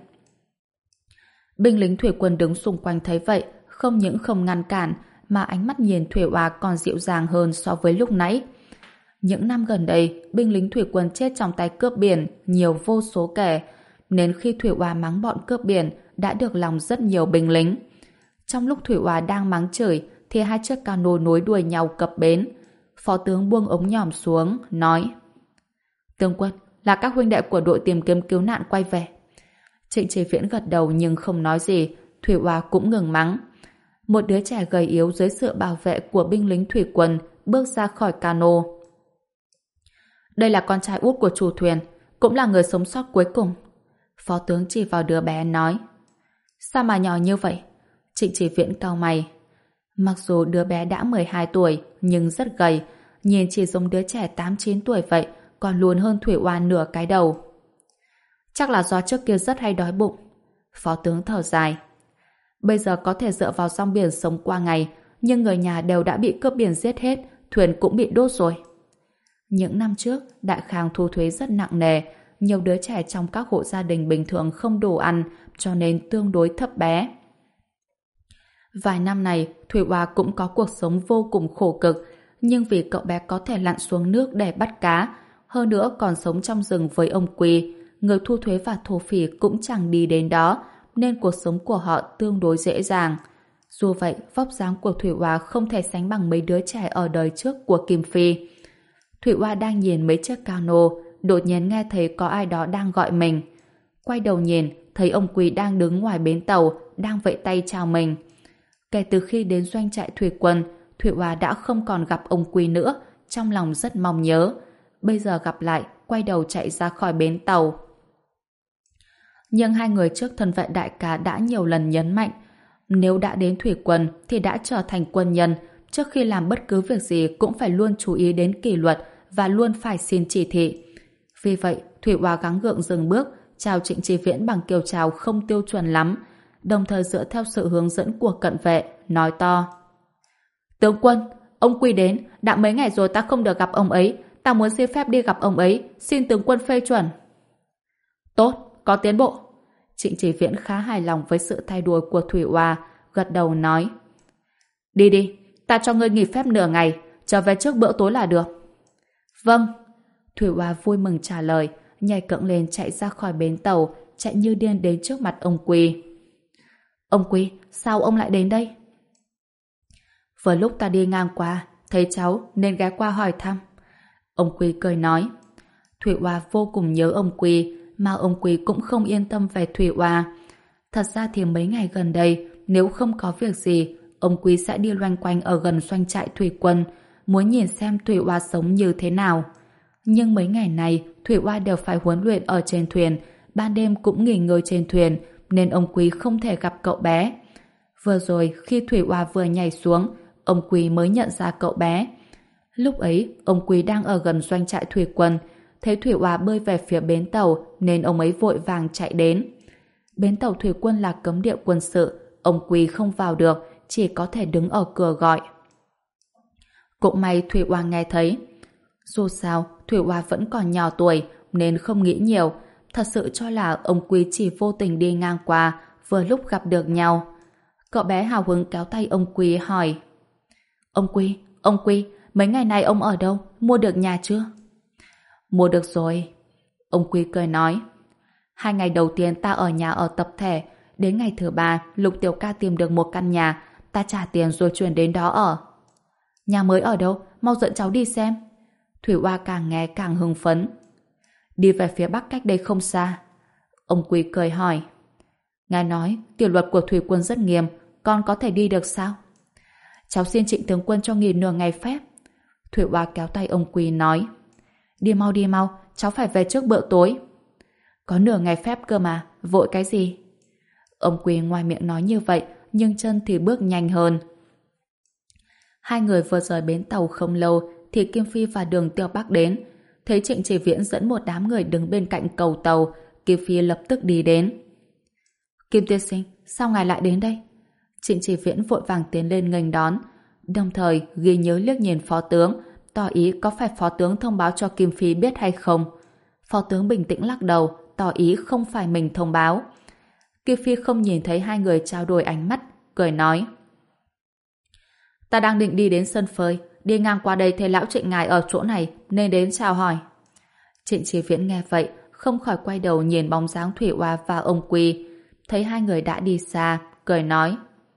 Binh lính thủy quân đứng xung quanh thấy vậy, không những không ngăn cản, mà ánh mắt nhìn Thủy Oa còn dịu dàng hơn so với lúc nãy. Những năm gần đây, binh lính thủy quân chết trong tay cướp biển nhiều vô số kể, nên khi Thủy Oa mắng bọn cướp biển đã được lòng rất nhiều binh lính. Trong lúc Thủy Oa đang mắng chửi, thì hai chiếc cano nối đuôi nhau cập bến. Phó tướng buông ống nhòm xuống, nói: Tướng quân, là các huynh đệ của đội tìm kiếm cứu nạn quay về. Trịnh Chỉ Viễn gật đầu nhưng không nói gì, Thủy Oa cũng ngừng mắng. Một đứa trẻ gầy yếu dưới sự bảo vệ của binh lính thủy quân bước ra khỏi cano. Đây là con trai út của chủ thuyền, cũng là người sống sót cuối cùng. Phó tướng chỉ vào đứa bé nói. Sao mà nhỏ như vậy? Trịnh Chỉ Viễn cau mày. Mặc dù đứa bé đã mười hai tuổi nhưng rất gầy, nhìn chỉ giống đứa trẻ tám chín tuổi vậy, còn lùn hơn Thủy Oa nửa cái đầu. Chắc là do trước kia rất hay đói bụng. Phó tướng thở dài. Bây giờ có thể dựa vào rong biển sống qua ngày, nhưng người nhà đều đã bị cướp biển giết hết, thuyền cũng bị đốt rồi. Những năm trước, Đại Khang thu thuế rất nặng nề, nhiều đứa trẻ trong các hộ gia đình bình thường không đủ ăn, cho nên tương đối thấp bé. Vài năm này, Thủy Oa cũng có cuộc sống vô cùng khổ cực, nhưng vì cậu bé có thể lặn xuống nước để bắt cá, hơn nữa còn sống trong rừng với ông Quy, người thu thuế và thổ phỉ cũng chẳng đi đến đó, nên cuộc sống của họ tương đối dễ dàng. Dù vậy, vóc dáng của Thủy Oa không thể sánh bằng mấy đứa trẻ ở đời trước của Kim Phi. Thủy Oa đang nhìn mấy chiếc cano, đột nhiên nghe thấy có ai đó đang gọi mình. Quay đầu nhìn, thấy ông Quý đang đứng ngoài bến tàu, đang vẫy tay chào mình. Kể từ khi đến doanh trại thủy quân, Thủy Oa đã không còn gặp ông Quý nữa, trong lòng rất mong nhớ. Bây giờ gặp lại, quay đầu chạy ra khỏi bến tàu. Nhưng hai người trước thân vệ đại ca đã nhiều lần nhấn mạnh, nếu đã đến thủy quân thì đã trở thành quân nhân, trước khi làm bất cứ việc gì cũng phải luôn chú ý đến kỷ luật và luôn phải xin chỉ thị. Vì vậy, Thủy Oa gắng gượng dừng bước, chào Trịnh Chí Viễn bằng kiểu chào không tiêu chuẩn lắm, đồng thời dựa theo sự hướng dẫn của cận vệ, nói to. Tướng quân, ông Quy đến, đã mấy ngày rồi ta không được gặp ông ấy, ta muốn xin phép đi gặp ông ấy, xin tướng quân phê chuẩn. Tốt, có tiến bộ. Trịnh Chí Viễn khá hài lòng với sự thay đổi của Thủy Oa, gật đầu nói. Đi đi, ta cho ngươi nghỉ phép nửa ngày, trở về trước bữa tối là được. Vâng. Thủy Oa vui mừng trả lời, nhảy cẫng lên chạy ra khỏi bến tàu, chạy như điên đến trước mặt ông Quy. Ông Quy, sao ông lại đến đây? Vừa lúc ta đi ngang qua, thấy cháu nên ghé qua hỏi thăm. Ông Quy cười nói. Thủy Oa vô cùng nhớ ông Quy, mà ông Quy cũng không yên tâm về Thủy Oa. Thật ra thì mấy ngày gần đây, nếu không có việc gì, ông Quy sẽ đi loanh quanh ở gần doanh trại thủy quân, muốn nhìn xem Thủy Oa sống như thế nào. Nhưng mấy ngày này, Thủy Oa đều phải huấn luyện ở trên thuyền, ban đêm cũng nghỉ ngơi trên thuyền, nên ông Quý không thể gặp cậu bé. Vừa rồi, khi Thủy Oa vừa nhảy xuống, ông Quý mới nhận ra cậu bé. Lúc ấy, ông Quý đang ở gần doanh trại thủy quân, thấy Thủy Oa bơi về phía bến tàu, nên ông ấy vội vàng chạy đến. Bến tàu thủy quân là cấm địa quân sự, ông Quý không vào được, chỉ có thể đứng ở cửa gọi. Cũng may Thủy Oa nghe thấy. Dù sao, Thủy Oa vẫn còn nhỏ tuổi, nên không nghĩ nhiều, thật sự cho là ông Quý chỉ vô tình đi ngang qua, vừa lúc gặp được nhau. Cậu bé hào hứng kéo tay ông Quý hỏi. Ông Quý, ông Quý, mấy ngày nay ông ở đâu? Mua được nhà chưa? Mua được rồi. Ông Quý cười nói. Hai ngày đầu tiên ta ở nhà ở tập thể, đến ngày thứ ba, Lục Tiểu Ca tìm được một căn nhà, ta trả tiền rồi chuyển đến đó ở. Nhà mới ở đâu? Mau dẫn cháu đi xem. Thủy Oa càng nghe càng hưng phấn. Đi về phía bắc cách đây không xa. Ông Quý cười hỏi. Ngài nói, kỷ luật của thủy quân rất nghiêm, con có thể đi được sao? Cháu xin Trịnh tướng quân cho nghỉ nửa ngày phép. Thủy Oa kéo tay ông Quý nói. Đi mau đi mau, cháu phải về trước bữa tối. Có nửa ngày phép cơ mà, vội cái gì? Ông Quý ngoài miệng nói như vậy, nhưng chân thì bước nhanh hơn. Hai người vừa rời bến tàu không lâu, thì Kim Phi và Đường Tiêu Bắc đến. Thấy Trịnh Chỉ Viễn dẫn một đám người đứng bên cạnh cầu tàu, Kim Phi lập tức đi đến. Kim tiên sinh, sao ngài lại đến đây? Trịnh Chỉ Viễn vội vàng tiến lên nghênh đón, đồng thời ghi nhớ liếc nhìn phó tướng, tỏ ý có phải phó tướng thông báo cho Kim Phi biết hay không. Phó tướng bình tĩnh lắc đầu, tỏ ý không phải mình thông báo. Kim Phi không nhìn thấy hai người trao đổi ánh mắt, cười nói. Ta đang định đi đến sân phơi, đi ngang qua đây thấy lão Trịnh ngài ở chỗ này nên đến chào hỏi. Trịnh Chí Viễn nghe vậy, không khỏi quay đầu nhìn bóng dáng Thủy Oa và ông Quy, thấy hai người đã đi xa, cười nói.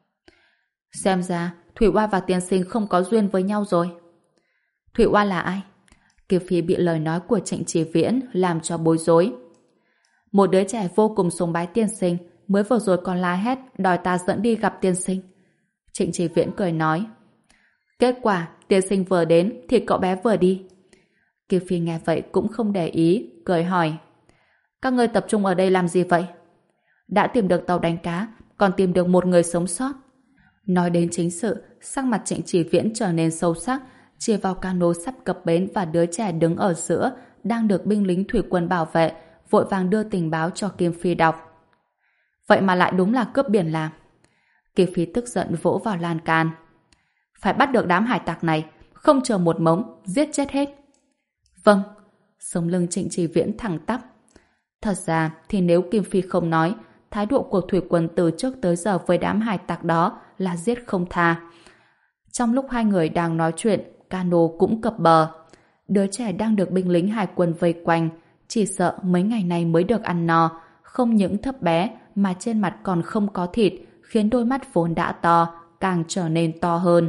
Xem ra Thủy Oa và tiên sinh không có duyên với nhau rồi. Thủy Oa là ai? Kiều Phi bị lời nói của Trịnh Chí Viễn làm cho bối rối. Một đứa trẻ vô cùng sùng bái tiên sinh, mới vừa rồi còn la hét đòi ta dẫn đi gặp tiên sinh. Trịnh Chí Viễn cười nói. Kết quả, tiên sinh vừa đến thì cậu bé vừa đi. Kiều Phi nghe vậy cũng không để ý, cười hỏi. Các ngươi tập trung ở đây làm gì vậy? Đã tìm được tàu đánh cá, còn tìm được một người sống sót. Nói đến chính sự, sắc mặt Trịnh Chỉ Viễn trở nên sâu sắc, chia vào cano sắp cập bến và đứa trẻ đứng ở giữa, đang được binh lính thủy quân bảo vệ, vội vàng đưa tình báo cho Kim Phi đọc. Vậy mà lại đúng là cướp biển làm. Kim Phi tức giận vỗ vào lan can. Phải bắt được đám hải tặc này, không chờ một mống, giết chết hết. Vâng. Sống lưng Trịnh Chỉ Viễn thẳng tắp. Thật ra thì nếu Kim Phi không nói, thái độ của thủy quân từ trước tới giờ với đám hải tặc đó là giết không tha. Trong lúc hai người đang nói chuyện, cano cũng cập bờ. Đứa trẻ đang được binh lính hải quân vây quanh, chỉ sợ mấy ngày này mới được ăn no, không những thấp bé mà trên mặt còn không có thịt, khiến đôi mắt vốn đã to càng trở nên to hơn.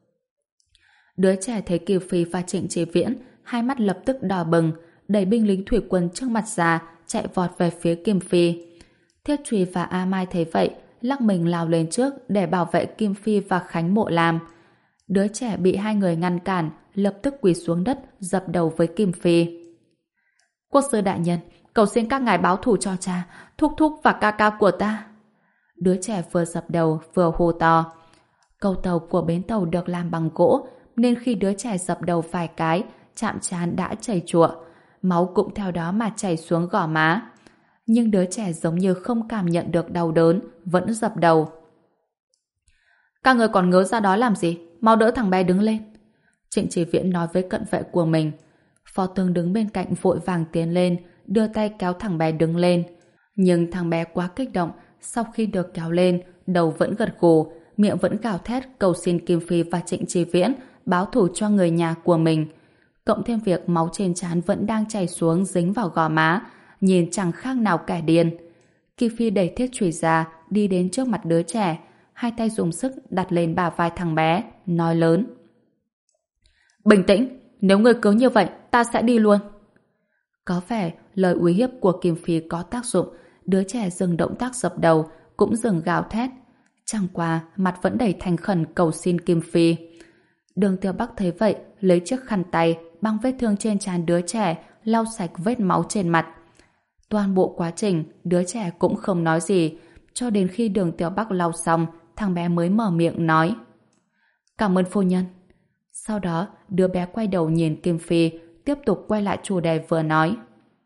Đứa trẻ thấy Kiều Phi và Trịnh Chí Viễn, hai mắt lập tức đỏ bừng, đẩy binh lính thủy quân trước mặt ra, chạy vọt về phía Kim Phi. Thiết Trùy và A Mai thấy vậy, lắc mình lao lên trước để bảo vệ Kim Phi và Khánh Mộ Lam. Đứa trẻ bị hai người ngăn cản, lập tức quỳ xuống đất, dập đầu với Kim Phi. Quốc sư đại nhân, cầu xin các ngài báo thù cho cha, thúc thúc và ca ca của ta. Đứa trẻ vừa dập đầu vừa hô to. Cầu tàu của bến tàu được làm bằng gỗ, nên khi đứa trẻ dập đầu vài cái, chạm trán đã chảy chụa. máu cũng theo đó mà chảy xuống gò má. Nhưng đứa trẻ giống như không cảm nhận được đau đớn, vẫn dập đầu. Các người còn ngớ ra đó làm gì? Mau đỡ thằng bé đứng lên. Trịnh Chỉ Viễn nói với cận vệ của mình. Phó tướng đứng bên cạnh vội vàng tiến lên, đưa tay kéo thằng bé đứng lên. Nhưng thằng bé quá kích động, sau khi được kéo lên, đầu vẫn gật gù, miệng vẫn gào thét cầu xin Kim Phi và Trịnh Chỉ Viễn báo thù cho người nhà của mình. Cộng thêm việc máu trên trán vẫn đang chảy xuống dính vào gò má, nhìn chẳng khác nào kẻ điên. Kim Phi đẩy thiết chùy ra, đi đến trước mặt đứa trẻ, hai tay dùng sức đặt lên bả vai thằng bé, nói lớn. Bình tĩnh, nếu ngươi cứ như vậy, ta sẽ đi luôn. Có vẻ lời uy hiếp của Kim Phi có tác dụng, đứa trẻ dừng động tác dập đầu, cũng dừng gào thét. Chẳng qua, mặt vẫn đầy thành khẩn cầu xin Kim Phi. Đường Tiêu Bắc thấy vậy, lấy chiếc khăn tay, băng vết thương trên trán đứa trẻ, lau sạch vết máu trên mặt. Toàn bộ quá trình, đứa trẻ cũng không nói gì, cho đến khi Đường Tiêu Bắc lau xong, thằng bé mới mở miệng nói. Cảm ơn phu nhân. Sau đó, đứa bé quay đầu nhìn Kim Phi, tiếp tục quay lại chủ đề vừa nói.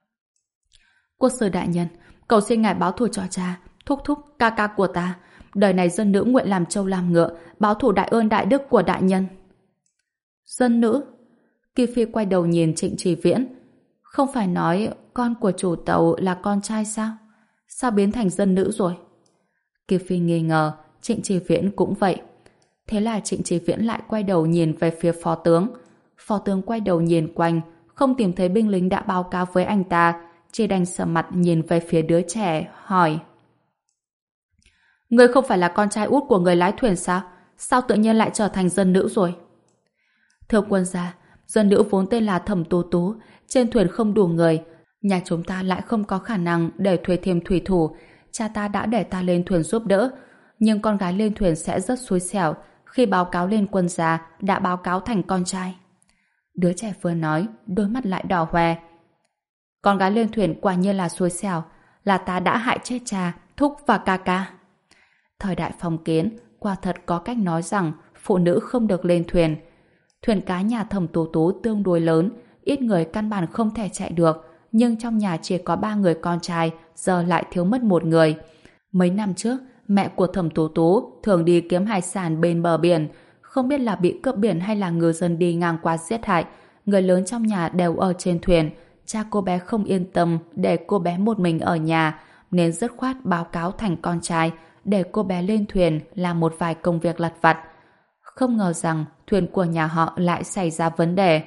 Quốc sư đại nhân, cầu xin ngài báo thù cho cha, thúc thúc, ca ca của ta. Đời này dân nữ nguyện làm trâu làm ngựa, báo thù đại ơn đại đức của đại nhân. Dân nữ? Kim Phi quay đầu nhìn Trịnh Chỉ Viễn. Không phải nói con của chủ tàu là con trai sao? Sao biến thành dân nữ rồi? Kim Phi nghi ngờ, Trịnh Chỉ Viễn cũng vậy. Thế là Trịnh Chỉ Viễn lại quay đầu nhìn về phía phó tướng. Phó tướng quay đầu nhìn quanh, không tìm thấy binh lính đã báo cáo với anh ta, chỉ đành sầm mặt nhìn về phía đứa trẻ, hỏi. Ngươi không phải là con trai út của người lái thuyền sao? Sao tự nhiên lại trở thành dân nữ rồi? Thưa quân gia, dân nữ vốn tên là Thẩm Tú Tú, trên thuyền không đủ người, nhà chúng ta lại không có khả năng để thuê thêm thủy thủ, cha ta đã để ta lên thuyền giúp đỡ, nhưng con gái lên thuyền sẽ rất xui xẻo, khi báo cáo lên quân gia đã báo cáo thành con trai. Đứa trẻ vừa nói, đôi mắt lại đỏ hoe. Con gái lên thuyền quả nhiên là xui xẻo, là ta đã hại chết cha, thúc và ca ca. Thời đại phong kiến, quả thật có cách nói rằng phụ nữ không được lên thuyền. Thuyền cá nhà Thẩm Tú Tú tương đối lớn, ít người căn bản không thể chạy được, nhưng trong nhà chỉ có ba người con trai, giờ lại thiếu mất một người. Mấy năm trước, mẹ của Thẩm Tú Tú thường đi kiếm hải sản bên bờ biển, không biết là bị cướp biển hay là ngư dân đi ngang qua giết hại. Người lớn trong nhà đều ở trên thuyền, cha cô bé không yên tâm để cô bé một mình ở nhà, nên dứt khoát báo cáo thành con trai để cô bé lên thuyền làm một vài công việc lặt vặt. Không ngờ rằng thuyền của nhà họ lại xảy ra vấn đề.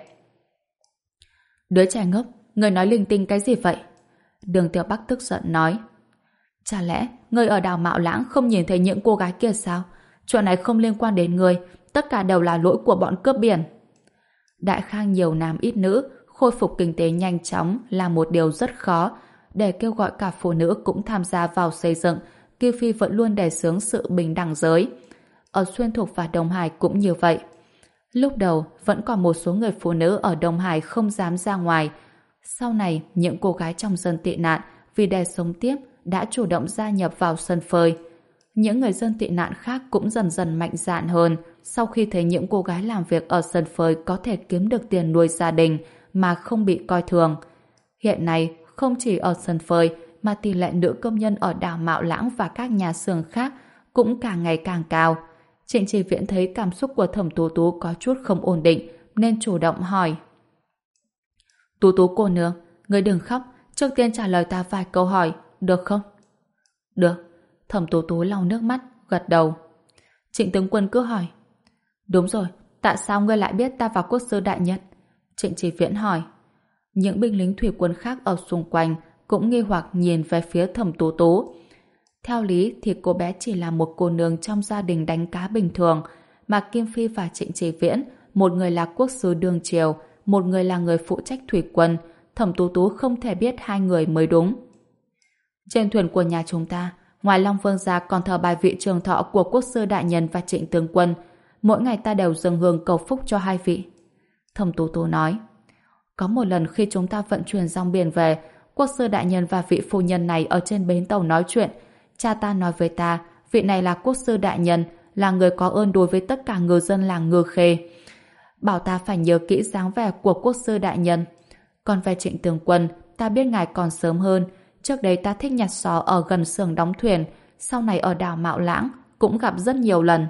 Đứa trẻ ngốc, người nói linh tinh cái gì vậy? Đường Tiêu Bắc tức giận nói. Chả lẽ người ở đảo Mạo Lãng không nhìn thấy những cô gái kia sao? Chuyện này không liên quan đến người, tất cả đều là lỗi của bọn cướp biển. Đại Khang nhiều nam ít nữ, khôi phục kinh tế nhanh chóng là một điều rất khó. Để kêu gọi cả phụ nữ cũng tham gia vào xây dựng, Kim Phi vẫn luôn đề xướng sự bình đẳng giới. Ở Xuyên Thục và Đông Hải cũng như vậy. Lúc đầu vẫn còn một số người phụ nữ ở Đông Hải không dám ra ngoài. Sau này, những cô gái trong dân tị nạn vì để sống tiếp đã chủ động gia nhập vào sân phơi. Những người dân tị nạn khác cũng dần dần mạnh dạn hơn sau khi thấy những cô gái làm việc ở sân phơi có thể kiếm được tiền nuôi gia đình mà không bị coi thường. Hiện nay, không chỉ ở sân phơi mà tỷ lệ nữ công nhân ở đảo Mạo Lãng và các nhà xưởng khác cũng càng ngày càng cao. Trịnh Chỉ Viễn thấy cảm xúc của Thẩm Tú Tú có chút không ổn định nên chủ động hỏi. Tú Tú cô nương, người đừng khóc, trước tiên trả lời ta vài câu hỏi, được không? Được. Thẩm Tú Tú lau nước mắt, gật đầu. Trịnh tướng quân cứ hỏi. Đúng rồi, tại sao ngươi lại biết ta và quốc sư đại nhân? Trịnh Chỉ Viễn hỏi. Những binh lính thủy quân khác ở xung quanh cũng nghi hoặc nhìn về phía Thẩm Tú Tú. Theo lý thì cô bé chỉ là một cô nương trong gia đình đánh cá bình thường, mà Kim Phi và Trịnh Chỉ Viễn, một người là quốc sư đương triều, một người là người phụ trách thủy quân, Thẩm Tú Tú không thể biết hai người mới đúng. Trên thuyền của nhà chúng ta, ngoài Long Vương gia còn thờ bài vị trường thọ của quốc sư đại nhân và Trịnh tướng quân, mỗi ngày ta đều dâng hương cầu phúc cho hai vị. Thẩm Tú Tú nói. Có một lần khi chúng ta vận chuyển rong biển về, quốc sư đại nhân và vị phu nhân này ở trên bến tàu nói chuyện. Cha ta nói với ta, vị này là quốc sư đại nhân, là người có ơn đối với tất cả ngư dân làng Ngư Khê. Bảo ta phải nhớ kỹ dáng vẻ của quốc sư đại nhân. Còn về Trịnh tướng quân, ta biết ngài còn sớm hơn. Trước đây ta thích nhặt xó ở gần xưởng đóng thuyền, sau này ở đảo Mạo Lãng cũng gặp rất nhiều lần.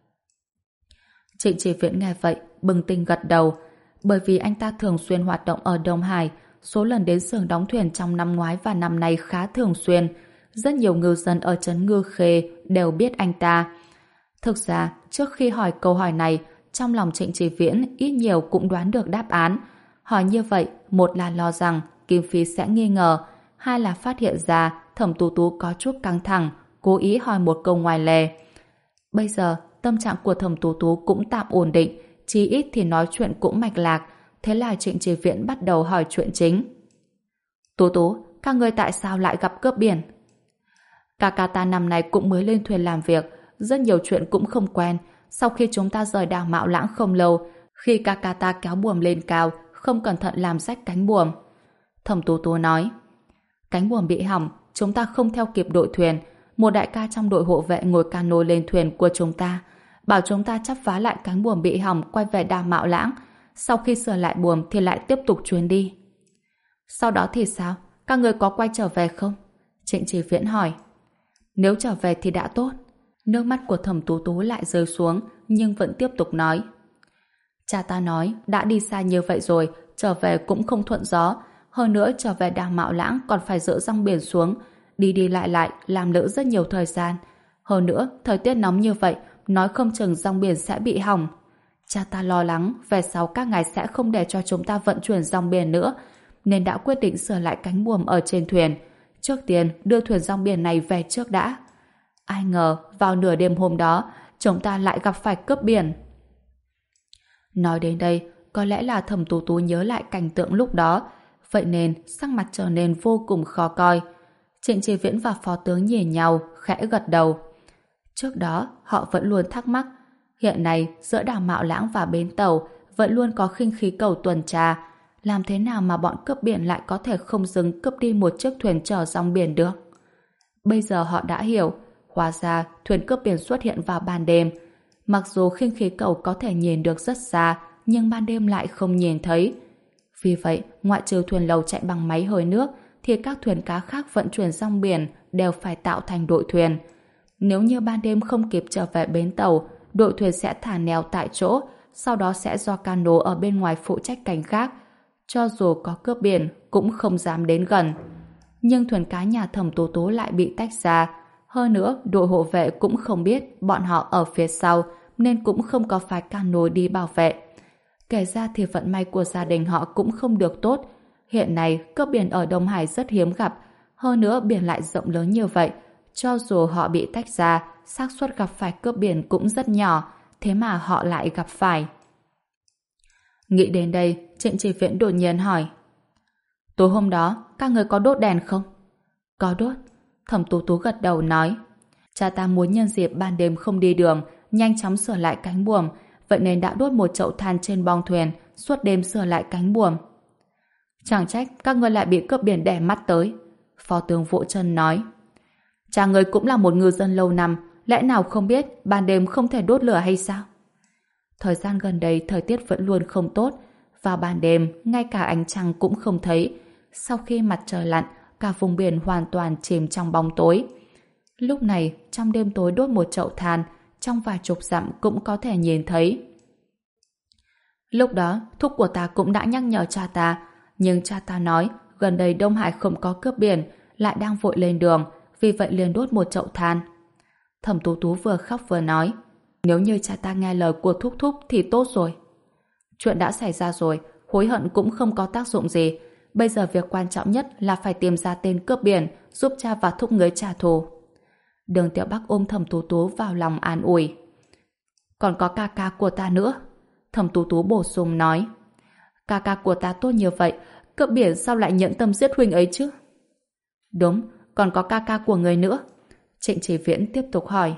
Trịnh Chỉ Viễn nghe vậy, bừng tỉnh gật đầu. Bởi vì anh ta thường xuyên hoạt động ở Đông Hải, số lần đến xưởng đóng thuyền trong năm ngoái và năm nay khá thường xuyên. Rất nhiều ngư dân ở trấn Ngư Khê đều biết anh ta. Thực ra, trước khi hỏi câu hỏi này, trong lòng Trịnh Chỉ Viễn ít nhiều cũng đoán được đáp án. Hỏi như vậy, một là lo rằng Kim Phi sẽ nghi ngờ, hai là phát hiện ra Thẩm Tú Tú có chút căng thẳng, cố ý hỏi một câu ngoài lề. Bây giờ, tâm trạng của Thẩm Tú Tú cũng tạm ổn định, chí ít thì nói chuyện cũng mạch lạc, thế là Trịnh Chỉ Viễn bắt đầu hỏi chuyện chính. Tú Tú, các ngươi tại sao lại gặp cướp biển? Cả cả ta năm nay cũng mới lên thuyền làm việc, rất nhiều chuyện cũng không quen. Sau khi chúng ta rời đảo Mạo Lãng không lâu, khi ca ca ta kéo buồm lên cao, không cẩn thận làm rách cánh buồm. Thẩm Tú Tú nói, cánh buồm bị hỏng, chúng ta không theo kịp đội thuyền. Một đại ca trong đội hộ vệ ngồi cano lên thuyền của chúng ta, bảo chúng ta chắp vá lại cánh buồm bị hỏng quay về đảo Mạo Lãng. Sau khi sửa lại buồm thì lại tiếp tục chuyến đi. Sau đó thì sao? Các người có quay trở về không? Trịnh Chỉ Viễn hỏi. Nếu trở về thì đã tốt. Nước mắt của Thẩm Tú Tú lại rơi xuống, nhưng vẫn tiếp tục nói. Cha ta nói, đã đi xa như vậy rồi, trở về cũng không thuận gió. Hơn nữa trở về đảo Mạo Lãng còn phải dỡ rong biển xuống. Đi đi lại lại, làm lỡ rất nhiều thời gian. Hơn nữa, thời tiết nóng như vậy, nói không chừng rong biển sẽ bị hỏng. Cha ta lo lắng, về sau các ngài sẽ không để cho chúng ta vận chuyển rong biển nữa, nên đã quyết định sửa lại cánh buồm ở trên thuyền. Trước tiên, đưa thuyền rong biển này về trước đã. Ai ngờ, vào nửa đêm hôm đó, chúng ta lại gặp phải cướp biển. Nói đến đây, có lẽ là Thẩm Tú Tú nhớ lại cảnh tượng lúc đó, vậy nên sắc mặt trở nên vô cùng khó coi. Trịnh Chỉ Viễn và phó tướng nhìn nhau, khẽ gật đầu. Trước đó, họ vẫn luôn thắc mắc, hiện nay giữa đảo Mạo Lãng và bến tàu vẫn luôn có khinh khí cầu tuần tra, làm thế nào mà bọn cướp biển lại có thể không dừng cướp đi một chiếc thuyền chở rong biển được? Bây giờ họ đã hiểu, hóa ra thuyền cướp biển xuất hiện vào ban đêm. Mặc dù khinh khí cầu có thể nhìn được rất xa, nhưng ban đêm lại không nhìn thấy. Vì vậy, ngoại trừ thuyền lầu chạy bằng máy hơi nước, thì các thuyền cá khác vận chuyển rong biển đều phải tạo thành đội thuyền. Nếu như ban đêm không kịp trở về bến tàu, đội thuyền sẽ thả neo tại chỗ, sau đó sẽ do cano ở bên ngoài phụ trách cánh gác. Cho dù có cướp biển, cũng không dám đến gần. Nhưng thuyền cá nhà Thẩm Tú Tú lại bị tách ra. Hơn nữa, đội hộ vệ cũng không biết bọn họ ở phía sau, nên cũng không có phái cano đi bảo vệ. Kể ra thì vận may của gia đình họ cũng không được tốt. Hiện nay, cướp biển ở Đông Hải rất hiếm gặp. Hơn nữa, biển lại rộng lớn như vậy. Cho dù họ bị tách ra, xác suất gặp phải cướp biển cũng rất nhỏ, thế mà họ lại gặp phải. Nghĩ đến đây, Trịnh Chỉ Viễn đột nhiên hỏi. Tối hôm đó, các người có đốt đèn không? Có đốt. Thẩm Tú Tú gật đầu nói. Cha ta muốn nhân dịp ban đêm không đi đường, nhanh chóng sửa lại cánh buồm, vậy nên đã đốt một chậu than trên bong thuyền, suốt đêm sửa lại cánh buồm. Chẳng trách các ngươi lại bị cướp biển đè mắt tới. Phó tướng vỗ chân nói. Cha người cũng là một ngư dân lâu năm, lẽ nào không biết ban đêm không thể đốt lửa hay sao? Thời gian gần đây thời tiết vẫn luôn không tốt, vào ban đêm ngay cả ánh trăng cũng không thấy. Sau khi mặt trời lặn, cả vùng biển hoàn toàn chìm trong bóng tối. Lúc này, trong đêm tối đốt một chậu than, trong vài chục dặm cũng có thể nhìn thấy. Lúc đó, thúc của ta cũng đã nhắc nhở cha ta, nhưng cha ta nói gần đây Đông Hải không có cướp biển, lại đang vội lên đường, vì vậy liền đốt một chậu than. Thẩm Tú Tú vừa khóc vừa nói, nếu như cha ta nghe lời của thúc thúc thì tốt rồi. Chuyện đã xảy ra rồi, hối hận cũng không có tác dụng gì. Bây giờ việc quan trọng nhất là phải tìm ra tên cướp biển, giúp cha và thúc người trả thù. Đường Tiểu Bắc ôm Thẩm Tú Tú vào lòng an ủi. Còn có ca ca của ta nữa. Thẩm Tú Tú bổ sung nói. Ca ca của ta tốt như vậy, cướp biển sao lại nhẫn tâm giết huynh ấy chứ? Đúng, còn có ca ca của người nữa. Trịnh Chỉ Viễn tiếp tục hỏi.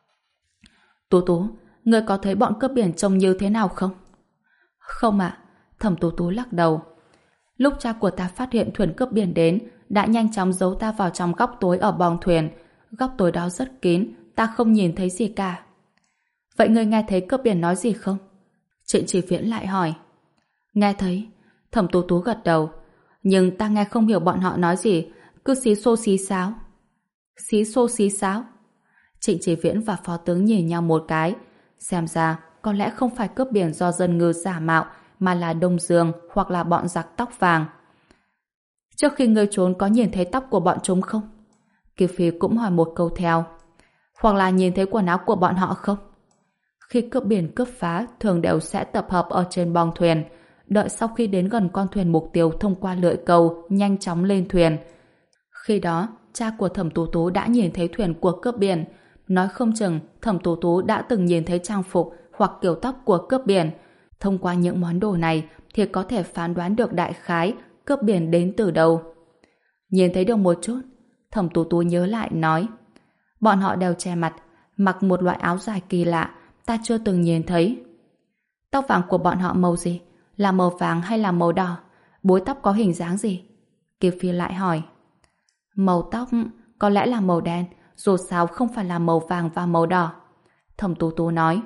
Tú Tú, người có thấy bọn cướp biển trông như thế nào không? Không ạ. Thẩm Tú Tú lắc đầu. Lúc cha của ta phát hiện thuyền cướp biển đến, đã nhanh chóng giấu ta vào trong góc tối ở bong thuyền. Góc tối đó rất kín, ta không nhìn thấy gì cả. Vậy người nghe thấy cướp biển nói gì không? Trịnh Chỉ Viễn lại hỏi. Nghe thấy. Thẩm Tú Tú gật đầu. Nhưng ta nghe không hiểu bọn họ nói gì, cứ xí xô xí xáo. Xí xô xí xáo? Trịnh Chí Viễn và phó tướng nhìn nhau một cái. Xem ra, có lẽ không phải cướp biển do dân ngư giả mạo, mà là Đông Dương hoặc là bọn giặc tóc vàng. Trước khi ngươi trốn có nhìn thấy tóc của bọn chúng không? Kiều Phi cũng hỏi một câu theo. Hoặc là nhìn thấy quần áo của bọn họ không? Khi cướp biển cướp phá, thường đều sẽ tập hợp ở trên bong thuyền. Đợi sau khi đến gần con thuyền mục tiêu thông qua lưỡi câu, nhanh chóng lên thuyền. Khi đó, cha của Thẩm Tú Tú đã nhìn thấy thuyền của cướp biển. Nói không chừng, Thẩm Tú Tú đã từng nhìn thấy trang phục hoặc kiểu tóc của cướp biển. Thông qua những món đồ này thì có thể phán đoán được đại khái cướp biển đến từ đâu. Nhìn thấy được một chút, Thẩm Tú Tú nhớ lại nói. Bọn họ đều che mặt, mặc một loại áo dài kỳ lạ, ta chưa từng nhìn thấy. Tóc vàng của bọn họ màu gì? Là màu vàng hay là màu đỏ? Búi tóc có hình dáng gì? Kiều Phi lại hỏi. Màu tóc có lẽ là màu đen, dù sao không phải là màu vàng và màu đỏ. Thẩm Tú Tú nói.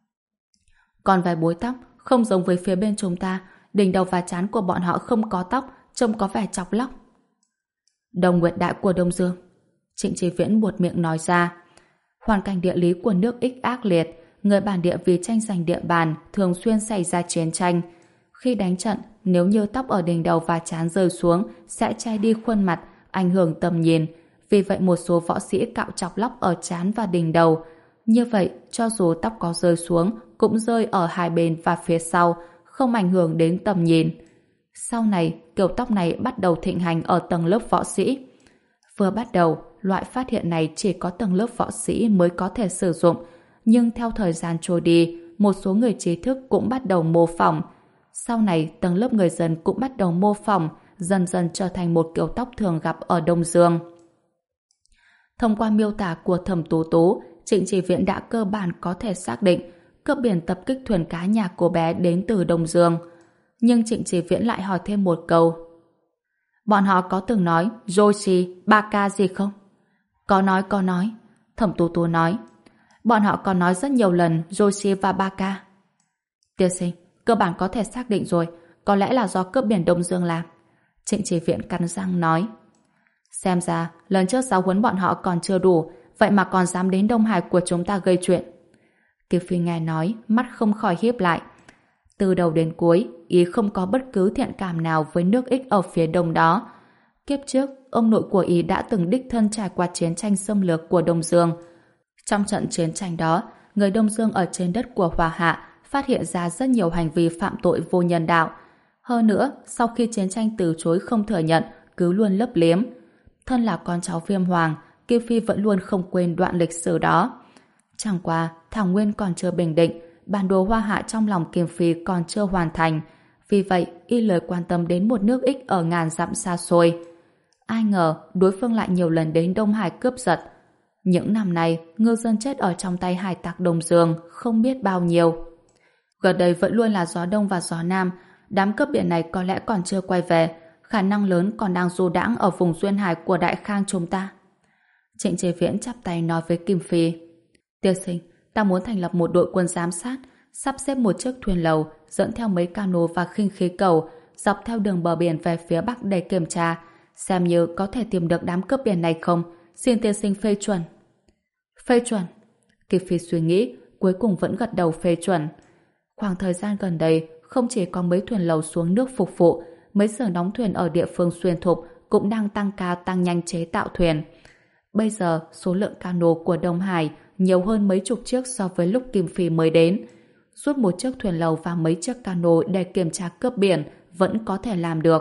Còn vài búi tóc không giống với phía bên chúng ta, đỉnh đầu và trán của bọn họ không có tóc, trông có vẻ chọc lóc. Đồng Nguyệt Đại của Đông Dương. Trịnh Chí Viễn buột miệng nói ra. Hoàn cảnh địa lý của nước Ích ác liệt, người bản địa vì tranh giành địa bàn thường xuyên xảy ra chiến tranh. Khi đánh trận, nếu như tóc ở đỉnh đầu và trán rơi xuống sẽ che đi khuôn mặt, ảnh hưởng tầm nhìn. Vì vậy một số võ sĩ cạo chọc lóc ở trán và đỉnh đầu. Như vậy, cho dù tóc có rơi xuống, cũng rơi ở hai bên và phía sau, không ảnh hưởng đến tầm nhìn. Sau này, kiểu tóc này bắt đầu thịnh hành ở tầng lớp võ sĩ. Vừa bắt đầu, loại phát hiện này chỉ có tầng lớp võ sĩ mới có thể sử dụng, nhưng theo thời gian trôi đi, một số người trí thức cũng bắt đầu mô phỏng. Sau này, tầng lớp người dân cũng bắt đầu mô phỏng, dần dần trở thành một kiểu tóc thường gặp ở Đông Dương. Thông qua miêu tả của Thẩm Tú Tú, Trịnh Chí Viễn đã cơ bản có thể xác định cướp biển tập kích thuyền cá nhà cô bé đến từ Đông Dương. Nhưng Trịnh Chí Viễn lại hỏi thêm một câu. Bọn họ có từng nói Joshi, Baka gì không? Có nói, có nói. Thẩm Tú Tú nói. Bọn họ còn nói rất nhiều lần Joshi và Baka. Tiên sinh, cơ bản có thể xác định rồi, có lẽ là do cướp biển Đông Dương làm. Trịnh Chí Viễn cắn răng nói. Xem ra, lần trước giáo huấn bọn họ còn chưa đủ, vậy mà còn dám đến Đông Hải của chúng ta gây chuyện. Kiều Phi nghe nói, mắt không khỏi híp lại. Từ đầu đến cuối, ý không có bất cứ thiện cảm nào với nước Ích ở phía đông đó. Kiếp trước, ông nội của ý đã từng đích thân trải qua chiến tranh xâm lược của Đông Dương. Trong trận chiến tranh đó, người Đông Dương ở trên đất của Hòa Hạ phát hiện ra rất nhiều hành vi phạm tội vô nhân đạo. Hơn nữa, sau khi chiến tranh từ chối không thừa nhận, cứ luôn lấp liếm. Thân là con cháu Viêm Hoàng, Kiều Phi vẫn luôn không quên đoạn lịch sử đó. Chẳng qua, Thảo Nguyên còn chưa bình định, bản đồ Hoa Hạ trong lòng Kiều Phi còn chưa hoàn thành. Vì vậy, y lời quan tâm đến một nước Ích ở ngàn dặm xa xôi. Ai ngờ, đối phương lại nhiều lần đến Đông Hải cướp giật. Những năm nay, ngư dân chết ở trong tay hải tặc Đông Dương không biết bao nhiêu. Gần đây vẫn luôn là gió đông và gió nam, đám cướp biển này có lẽ còn chưa quay về, khả năng lớn còn đang du đãng ở vùng duyên hải của Đại Khang chúng ta. Trịnh Chí Viễn chắp tay nói với Kim Phi. Tiên sinh, ta muốn thành lập một đội quân giám sát, sắp xếp một chiếc thuyền lầu, dẫn theo mấy cano và khinh khí cầu, dọc theo đường bờ biển về phía bắc để kiểm tra, xem như có thể tìm được đám cướp biển này không. Xin tiên sinh phê chuẩn. Phê chuẩn. Kim Phi suy nghĩ, cuối cùng vẫn gật đầu phê chuẩn. Khoảng thời gian gần đây, không chỉ có mấy thuyền lầu xuống nước phục vụ, mấy xưởng đóng thuyền ở địa phương xuyên thục cũng đang tăng ca tăng nhanh chế tạo thuyền. Bây giờ, số lượng cano của Đông Hải nhiều hơn mấy chục chiếc so với lúc Kim Phi mới đến. Suốt một chiếc thuyền lầu và mấy chiếc cano để kiểm tra cướp biển vẫn có thể làm được.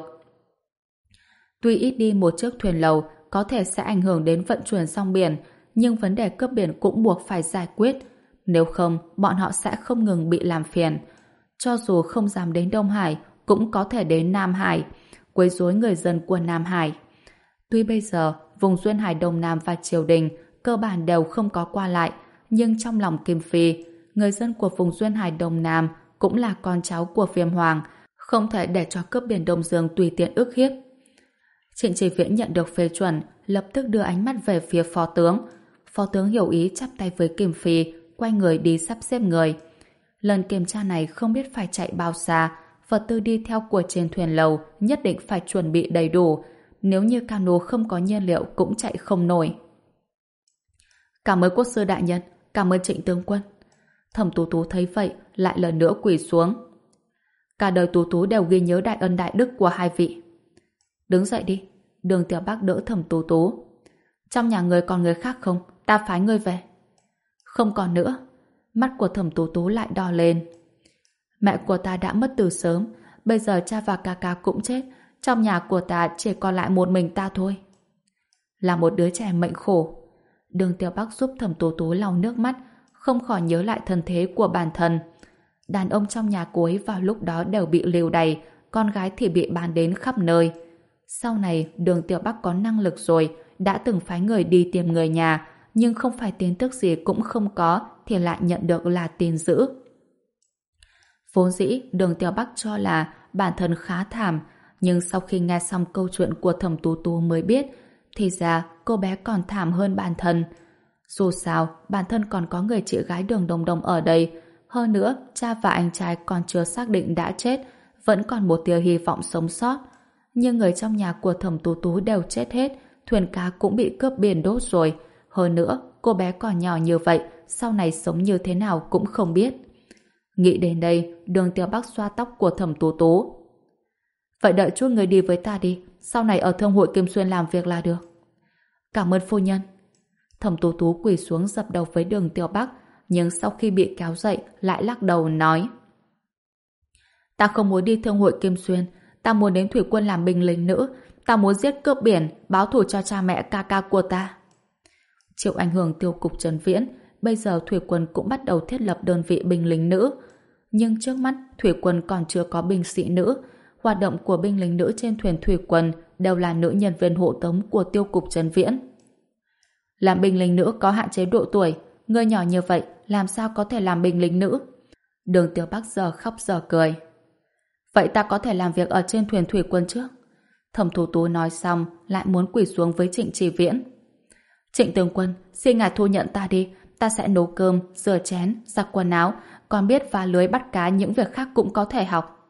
Tuy ít đi một chiếc thuyền lầu có thể sẽ ảnh hưởng đến vận chuyển song biển, nhưng vấn đề cướp biển cũng buộc phải giải quyết. Nếu không, bọn họ sẽ không ngừng bị làm phiền. Cho dù không dám đến Đông Hải, cũng có thể đến Nam Hải, quấy rối người dân của Nam Hải. Tuy bây giờ, vùng duyên hải Đông Nam và triều đình cơ bản đều không có qua lại, nhưng trong lòng Kim Phi, người dân của vùng duyên hải Đông Nam cũng là con cháu của Viêm Hoàng, không thể để cho cướp biển Đông Dương tùy tiện ức hiếp. Trịnh Chí Viễn nhận được phê chuẩn, lập tức đưa ánh mắt về phía phó tướng. Phó tướng hiểu ý chắp tay với Kim Phi, quay người đi sắp xếp người. Lần kiểm tra này không biết phải chạy bao xa, vật tư đi theo của trên thuyền lầu nhất định phải chuẩn bị đầy đủ. Nếu như cano không có nhiên liệu cũng chạy không nổi. Cảm ơn quốc sư đại nhân, cảm ơn Trịnh tướng quân. Thẩm Tú Tú thấy vậy, lại lần nữa quỳ xuống. Cả đời Tú Tú đều ghi nhớ đại ân đại đức của hai vị. Đứng dậy đi. Đường Tiểu Bắc đỡ Thẩm Tú Tú. Trong nhà người còn người khác không? Ta phái ngươi về. Không còn nữa. Mắt của Thẩm Tú Tú lại đỏ lên. Mẹ của ta đã mất từ sớm, bây giờ cha và ca ca cũng chết, trong nhà của ta chỉ còn lại một mình ta thôi. Là một đứa trẻ mệnh khổ. Đường Tiểu Bắc giúp Thẩm Tú Tú lau nước mắt, không khỏi nhớ lại thân thế của bản thân. Đàn ông trong nhà cô ấy vào lúc đó đều bị liều đày, con gái thì bị bán đến khắp nơi. Sau này, Đường Tiểu Bắc có năng lực rồi, đã từng phái người đi tìm người nhà, nhưng không phải tin tức gì cũng không có, thì lại nhận được là tin dữ. Vốn dĩ, Đường Tiểu Bắc cho là bản thân khá thảm, nhưng sau khi nghe xong câu chuyện của Thẩm Tú Tú mới biết, thì ra cô bé còn thảm hơn bản thân. Dù sao, bản thân còn có người chị gái Đường Đồng Đồng ở đây. Hơn nữa, cha và anh trai còn chưa xác định đã chết, vẫn còn một tia hy vọng sống sót. Nhưng người trong nhà của Thẩm Tú Tú đều chết hết, thuyền cá cũng bị cướp biển đốt rồi. Hơn nữa, cô bé còn nhỏ như vậy, sau này sống như thế nào cũng không biết. Nghĩ đến đây, Đường Tiểu Bắc xoa tóc của Thẩm Tú Tú. Vậy đợi chút người đi với ta đi, sau này ở Thương hội Kim Xuyên làm việc là được. Cảm ơn phu nhân. Thẩm Tú Tú quỳ xuống dập đầu với Đường Tiểu Bắc, nhưng sau khi bị kéo dậy lại lắc đầu nói: Ta không muốn đi Thương hội Kim Xuyên, ta muốn đến thủy quân làm binh lính nữ, ta muốn giết cướp biển, báo thù cho cha mẹ ca ca của ta. Chịu ảnh hưởng tiêu cục Trấn Viễn, bây giờ thủy quân cũng bắt đầu thiết lập đơn vị binh lính nữ. Nhưng trước mắt, thủy quân còn chưa có binh sĩ nữ. Hoạt động của binh lính nữ trên thuyền thủy quân đều là nữ nhân viên hộ tống của tiêu cục Trấn Viễn. Làm binh lính nữ có hạn chế độ tuổi, người nhỏ như vậy làm sao có thể làm binh lính nữ? Đường Tiểu Bắc giờ khóc giờ cười. Vậy ta có thể làm việc ở trên thuyền thủy quân trước? Thẩm Tú Tú nói xong lại muốn quỳ xuống với Trịnh Chỉ Viễn. Trịnh tướng quân, xin ngài thu nhận ta đi, ta sẽ nấu cơm, rửa chén, giặt quần áo, còn biết vá lưới bắt cá, những việc khác cũng có thể học.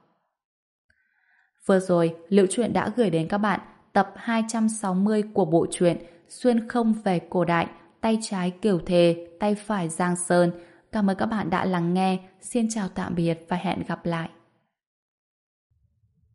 Vừa rồi, Liễu Chuyện đã gửi đến các bạn tập hai trăm sáu mươi của bộ truyện Xuyên không về cổ đại, tay trái Kiều Thề, tay phải Giang Sơn. Cảm ơn các bạn đã lắng nghe. Xin chào tạm biệt và hẹn gặp lại.